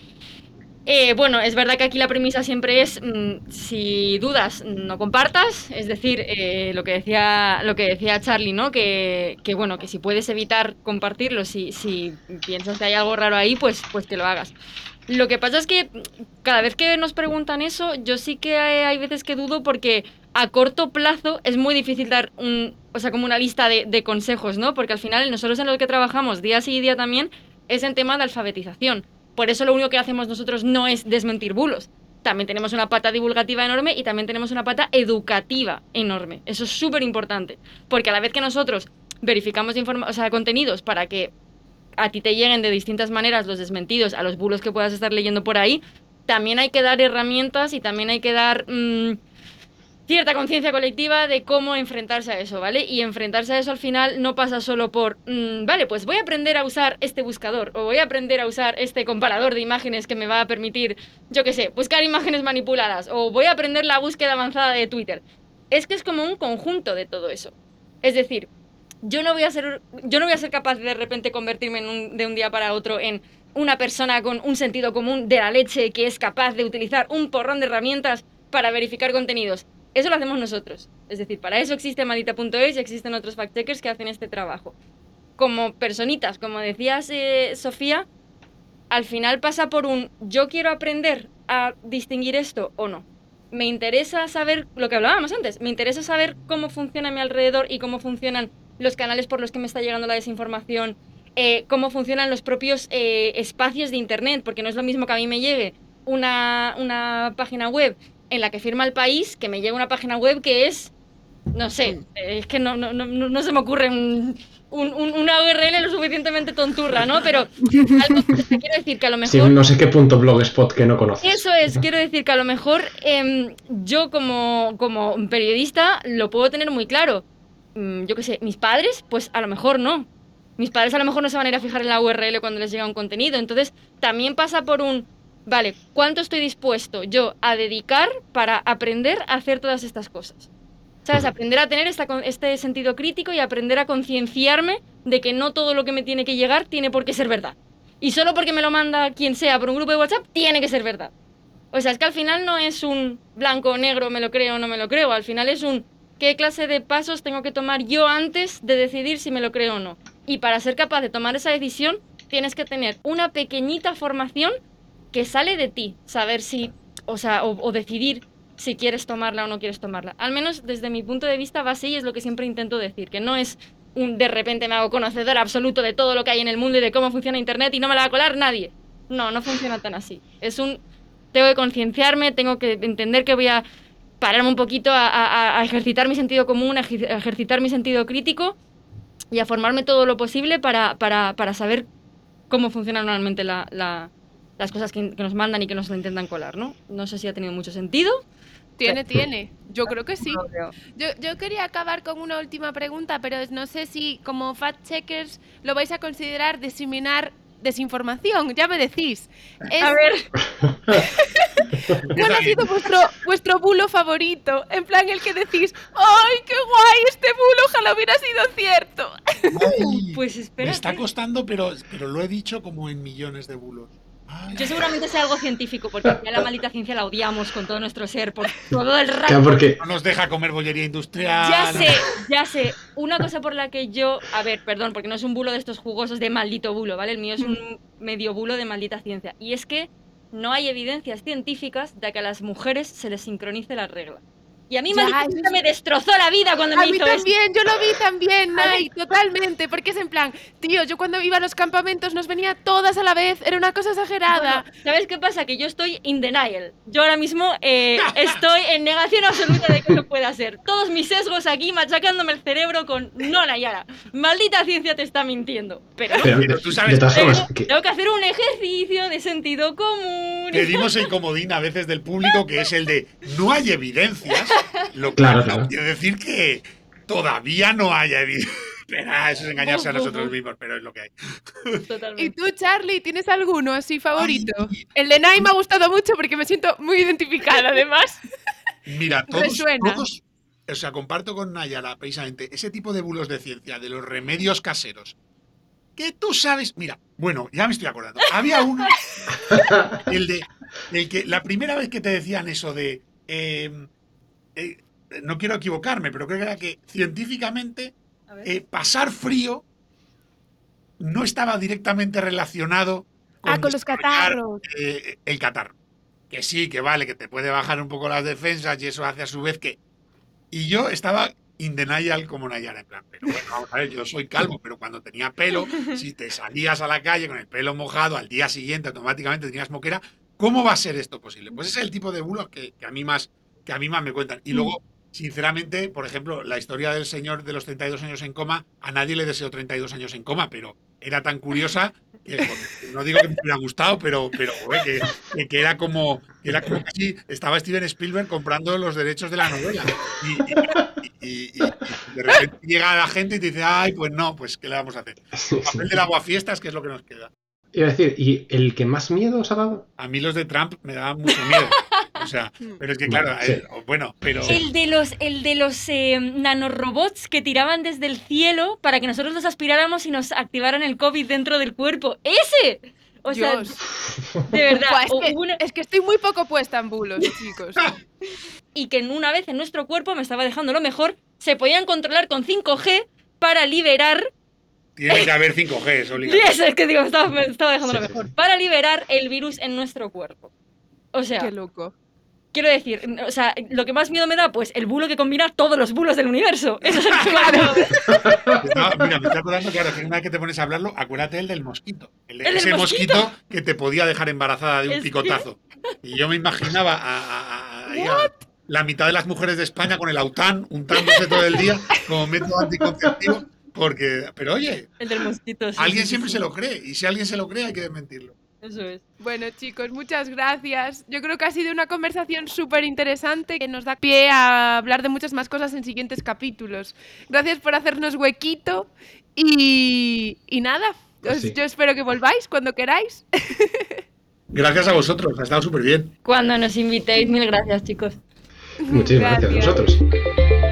eh, bueno, es verdad que aquí la premisa siempre es, mmm, si dudas, no compartas, es decir, eh, lo que decía, lo que decía Charlie, ¿no? Que, que bueno, que si puedes evitar compartirlo, si, si piensas que hay algo raro ahí, pues, pues que lo hagas. Lo que pasa es que cada vez que nos preguntan eso, yo sí que hay, hay veces que dudo porque a corto plazo es muy difícil dar un, o sea, como una lista de, de consejos, ¿no? Porque al final nosotros en lo que trabajamos día sí y día también es en tema de alfabetización. Por eso lo único que hacemos nosotros no es desmentir bulos. También tenemos una pata divulgativa enorme y también tenemos una pata educativa enorme. Eso es súper importante. Porque a la vez que nosotros verificamos informa- o sea, contenidos para que a ti te lleguen de distintas maneras los desmentidos a los bulos que puedas estar leyendo por ahí, también hay que dar herramientas y también hay que dar mmm, cierta conciencia colectiva de cómo enfrentarse a eso, ¿vale? Y enfrentarse a eso al final no pasa solo por, mmm, vale, pues voy a aprender a usar este buscador o voy a aprender a usar este comparador de imágenes que me va a permitir, yo qué sé, buscar imágenes manipuladas o voy a aprender la búsqueda avanzada de Twitter. Es que es como un conjunto de todo eso. Es decir, Yo no voy a ser, yo no voy a ser capaz de de repente convertirme en un, de un día para otro en una persona con un sentido común de la leche que es capaz de utilizar un porrón de herramientas para verificar contenidos. Eso lo hacemos nosotros. Es decir, para eso existe maldita punto es y existen otros fact-checkers que hacen este trabajo. Como personitas, como decías, eh, Sofía, al final pasa por un yo quiero aprender a distinguir esto o no. Me interesa saber lo que hablábamos antes. Me interesa saber cómo funciona a mi alrededor y cómo funcionan los canales por los que me está llegando la desinformación, eh, cómo funcionan los propios eh, espacios de internet, porque no es lo mismo que a mí me llegue una, una página web en la que firma El País, que me llegue una página web que es, no sé, es que no, no, no, no se me ocurre un, un, un, una U R L lo suficientemente tonturra, ¿no? Pero algo que te quiero decir que a lo mejor... Sí, no sé qué punto blogspot que no conoces. Eso es, quiero decir que a lo mejor eh, yo como, como periodista lo puedo tener muy claro. Yo qué sé, mis padres, pues a lo mejor no. Mis padres a lo mejor no se van a ir a fijar en la U R L cuando les llega un contenido. Entonces, también pasa por un, vale, ¿cuánto estoy dispuesto yo a dedicar para aprender a hacer todas estas cosas? ¿Sabes? Aprender a tener esta, este sentido crítico y aprender a concienciarme de que no todo lo que me tiene que llegar tiene por qué ser verdad. Y solo porque me lo manda quien sea por un grupo de WhatsApp, tiene que ser verdad. O sea, es que al final no es un blanco o negro, me lo creo o no me lo creo. Al final es un... ¿Qué clase de pasos tengo que tomar yo antes de decidir si me lo creo o no? Y para ser capaz de tomar esa decisión, tienes que tener una pequeñita formación que sale de ti, saber si, o sea, o, o decidir si quieres tomarla o no quieres tomarla. Al menos desde mi punto de vista va así y es lo que siempre intento decir, que no es un de repente me hago conocedor absoluto de todo lo que hay en el mundo y de cómo funciona Internet y no me la va a colar nadie. No, no funciona tan así. Es un, tengo que concienciarme, tengo que entender que voy a pararme un poquito a, a, a ejercitar mi sentido común, a ejercitar mi sentido crítico y a formarme todo lo posible para, para, para saber cómo funcionan normalmente la, la, las cosas que, que nos mandan y que nos lo intentan colar, ¿no? No sé si ha tenido mucho sentido. Tiene, tiene. Yo creo que sí. Yo, yo quería acabar con una última pregunta, pero no sé si como fact-checkers lo vais a considerar diseminar desinformación, ya me decís. Es... A ver. ¿Cuál ha sido vuestro, vuestro bulo favorito? En plan, el que decís, ¡ay, qué guay! Este bulo ojalá hubiera sido cierto. Ay, pues espera. me está costando, pero, pero lo he dicho como en millones de bulos. Yo seguramente sea algo científico, porque ya la maldita ciencia la odiamos con todo nuestro ser, por todo el rato. Claro, porque No nos deja comer bollería industrial. Ya sé, ya sé. Una cosa por la que yo... A ver, perdón, porque no es un bulo de estos jugosos de maldito bulo, ¿vale? El mío es un medio bulo de maldita ciencia. Y es que no hay evidencias científicas de que a las mujeres se les sincronice la regla. Y a mí Ya, maldita eso ciencia es- me destrozó la vida cuando A me mí hizo eso. también, yo lo vi también, Nay, totalmente, porque es en plan, tío, yo cuando iba a los campamentos nos venía todas a la vez, era una cosa exagerada. Bueno, ¿sabes qué pasa? Que yo estoy in denial. Yo ahora mismo eh, estoy en negación absoluta de que eso pueda ser. Todos mis sesgos aquí machacándome el cerebro con no, Nayara. Maldita ciencia te está mintiendo. Pero, no, pero pero de, tú sabes- de todas pero formas, que, tengo que hacer un ejercicio de sentido común. Pedimos el comodín a veces del público, que es el de no hay evidencias, lo Claro, cual claro. no quiere decir que todavía no haya evidencias. Eso es engañarse a Buf, buf, nosotros buf. mismos, pero es lo que hay. ¿Y Totalmente. tú, Charlie, tienes alguno así favorito? Ay. El de Nay me ha gustado mucho porque me siento muy identificada, además. Mira, todos, Resuena. todos, o sea, comparto con Nayara precisamente ese tipo de bulos de ciencia, de los remedios caseros. Que tú sabes, mira, bueno, ya me estoy acordando. Había uno, el de, el que la primera vez que te decían eso de, eh, eh, no quiero equivocarme, pero creo que era que científicamente A ver. eh, pasar frío no estaba directamente relacionado con, Ah, con los desarrollar, catarros. eh, el catarro. Que sí, que vale, que te puede bajar un poco las defensas y eso hace a su vez que... Y yo estaba in denial como Nayara, en plan, pero bueno, vamos a ver, yo soy calvo, pero cuando tenía pelo, si te salías a la calle con el pelo mojado, al día siguiente automáticamente tenías moquera, ¿cómo va a ser esto posible? Pues ese es el tipo de bulos que, que a mí más, que a mí más me cuentan. Y luego, sinceramente, por ejemplo, la historia del señor de los treinta y dos años en coma, a nadie le deseo treinta y dos años en coma, pero era tan curiosa que, joder, no digo que me hubiera gustado, pero, pero joder, que, que, que era como que era como casi estaba Steven Spielberg comprando los derechos de la novela. Y, y, y, y, y de repente llega la gente y te dice, ay, pues no, pues ¿qué le vamos a hacer? El papel del aguafiestas, que es lo que nos queda. iba a decir, ¿y el que más miedo os ha dado? A mí los de Trump me daban mucho miedo. O sea, pero es que claro, Sí. eh, bueno, pero... El de los, el de los eh, nanorobots que tiraban desde el cielo para que nosotros los aspiráramos y nos activaran el COVID dentro del cuerpo. ¡Ese! O sea, Dios. de verdad. Buah, es, que, hubo una- es que estoy muy poco puesta en bulos, chicos. Y que en una vez en nuestro cuerpo me estaba dejando lo mejor, se podían controlar con cinco G para liberar... Tiene que haber cinco G, es obligatorio. Eso es que digo, me estaba, me estaba dejando Sí, lo sí, mejor. sí. Para liberar el virus en nuestro cuerpo. O sea, Qué loco. quiero decir, o sea, lo que más miedo me da, pues el bulo que combina todos los bulos del universo. Eso es el que más miedo me da. Estaba- mira, me estoy acordando, claro, que una vez que te pones a hablarlo, acuérdate el del mosquito. El, de- ¿El del ese mosquito? mosquito que te podía dejar embarazada de un Es que- picotazo. Y yo me imaginaba a, a- a- ahí a la mitad de las mujeres de España con el aután untándose todo el día como método anticonceptivo. Porque, pero oye, El del mosquito. sí, alguien sí, sí, siempre sí. se lo cree. Y si alguien se lo cree, hay que desmentirlo. Eso es. Bueno, chicos, muchas gracias. Yo creo que ha sido una conversación súper interesante que nos da pie a hablar de muchas más cosas en siguientes capítulos. Gracias por hacernos huequito y, y nada, Pues os- sí. yo espero que volváis cuando queráis. Gracias a vosotros, ha estado súper bien. Cuando nos invitéis, mil gracias, chicos. Muchísimas gracias a Gracias. vosotros.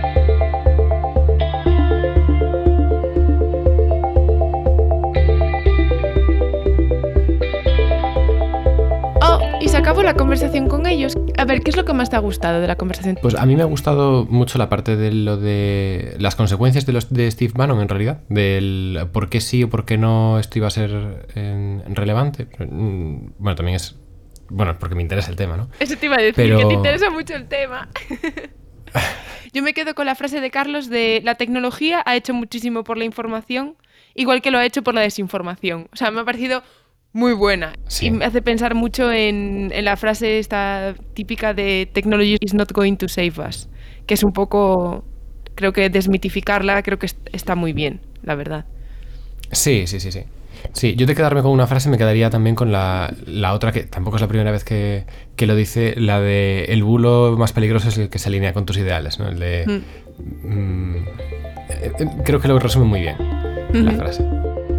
Oh, y se acabó la conversación con ellos. A ver, ¿qué es lo que más te ha gustado de la conversación? Pues a mí me ha gustado mucho la parte de lo de las consecuencias de los de Steve Bannon, en realidad, del por qué sí o por qué no esto iba a ser en- relevante. Mm, Bueno, también es bueno, porque me interesa el tema, ¿no? Eso te iba a decir, Pero- que te interesa mucho el tema. Yo me quedo con la frase de Carlos de la tecnología ha hecho muchísimo por la información, igual que lo ha hecho por la desinformación. O sea, me ha parecido muy buena. Sí. Y me hace pensar mucho en, en la frase esta típica de technology is not going to save us, que es un poco, creo que desmitificarla, creo que est- está muy bien, la verdad. Sí, sí, sí, sí. Sí, yo de quedarme con una frase me quedaría también con la, la otra, que tampoco es la primera vez que, que lo dice, la de el bulo más peligroso es el que se alinea con tus ideales, ¿no? El de... Mm. mm, eh, eh, creo que lo resume muy bien la Ujú. frase.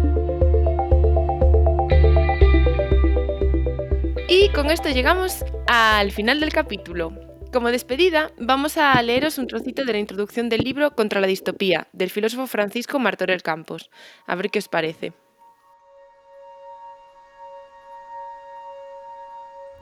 Y con esto llegamos al final del capítulo. Como despedida, vamos a leeros un trocito de la introducción del libro Contra la distopía, del filósofo Francisco Martorell Campos. A ver qué os parece.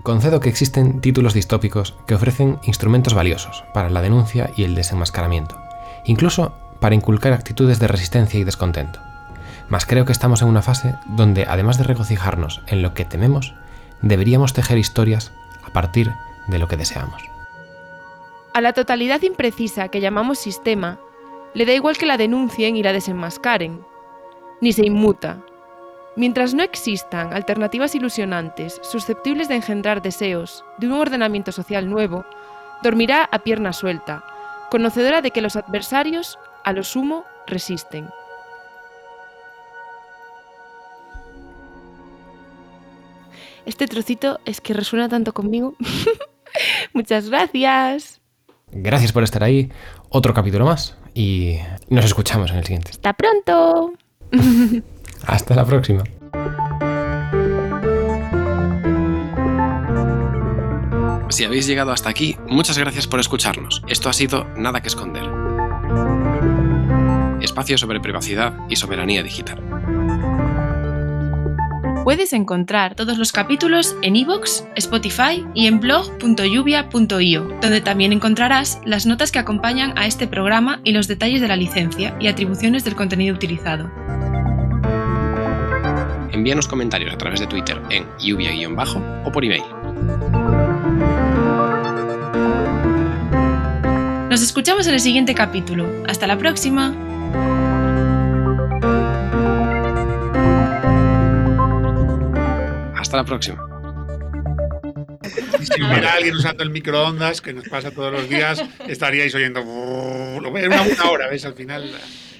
Concedo que existen títulos distópicos que ofrecen instrumentos valiosos para la denuncia y el desenmascaramiento, incluso para inculcar actitudes de resistencia y descontento. Mas creo que estamos en una fase donde, además de regocijarnos en lo que tememos, deberíamos tejer historias a partir de lo que deseamos. A la totalidad imprecisa que llamamos sistema, le da igual que la denuncien y la desenmascaren. Ni se inmuta. Mientras no existan alternativas ilusionantes susceptibles de engendrar deseos de un ordenamiento social nuevo, dormirá a pierna suelta, conocedora de que los adversarios, a lo sumo, resisten. Este trocito es que resuena tanto conmigo. Muchas gracias. Gracias por estar ahí. Otro capítulo más y nos escuchamos en el siguiente. Hasta pronto. Hasta la próxima. Si habéis llegado hasta aquí, muchas gracias por escucharnos. Esto ha sido Nada que Esconder. Espacio sobre privacidad y soberanía digital. Puedes encontrar todos los capítulos en iVoox, Spotify y en blog punto lluvia punto io, donde también encontrarás las notas que acompañan a este programa y los detalles de la licencia y atribuciones del contenido utilizado. Envíanos comentarios a través de Twitter en lluvia-bajo o por email. Nos escuchamos en el siguiente capítulo. ¡Hasta la próxima! Hasta la próxima. Si hubiera alguien usando el microondas, que nos pasa todos los días, estaríais oyendo. Lo voy a una, una hora, ¿ves? Al final.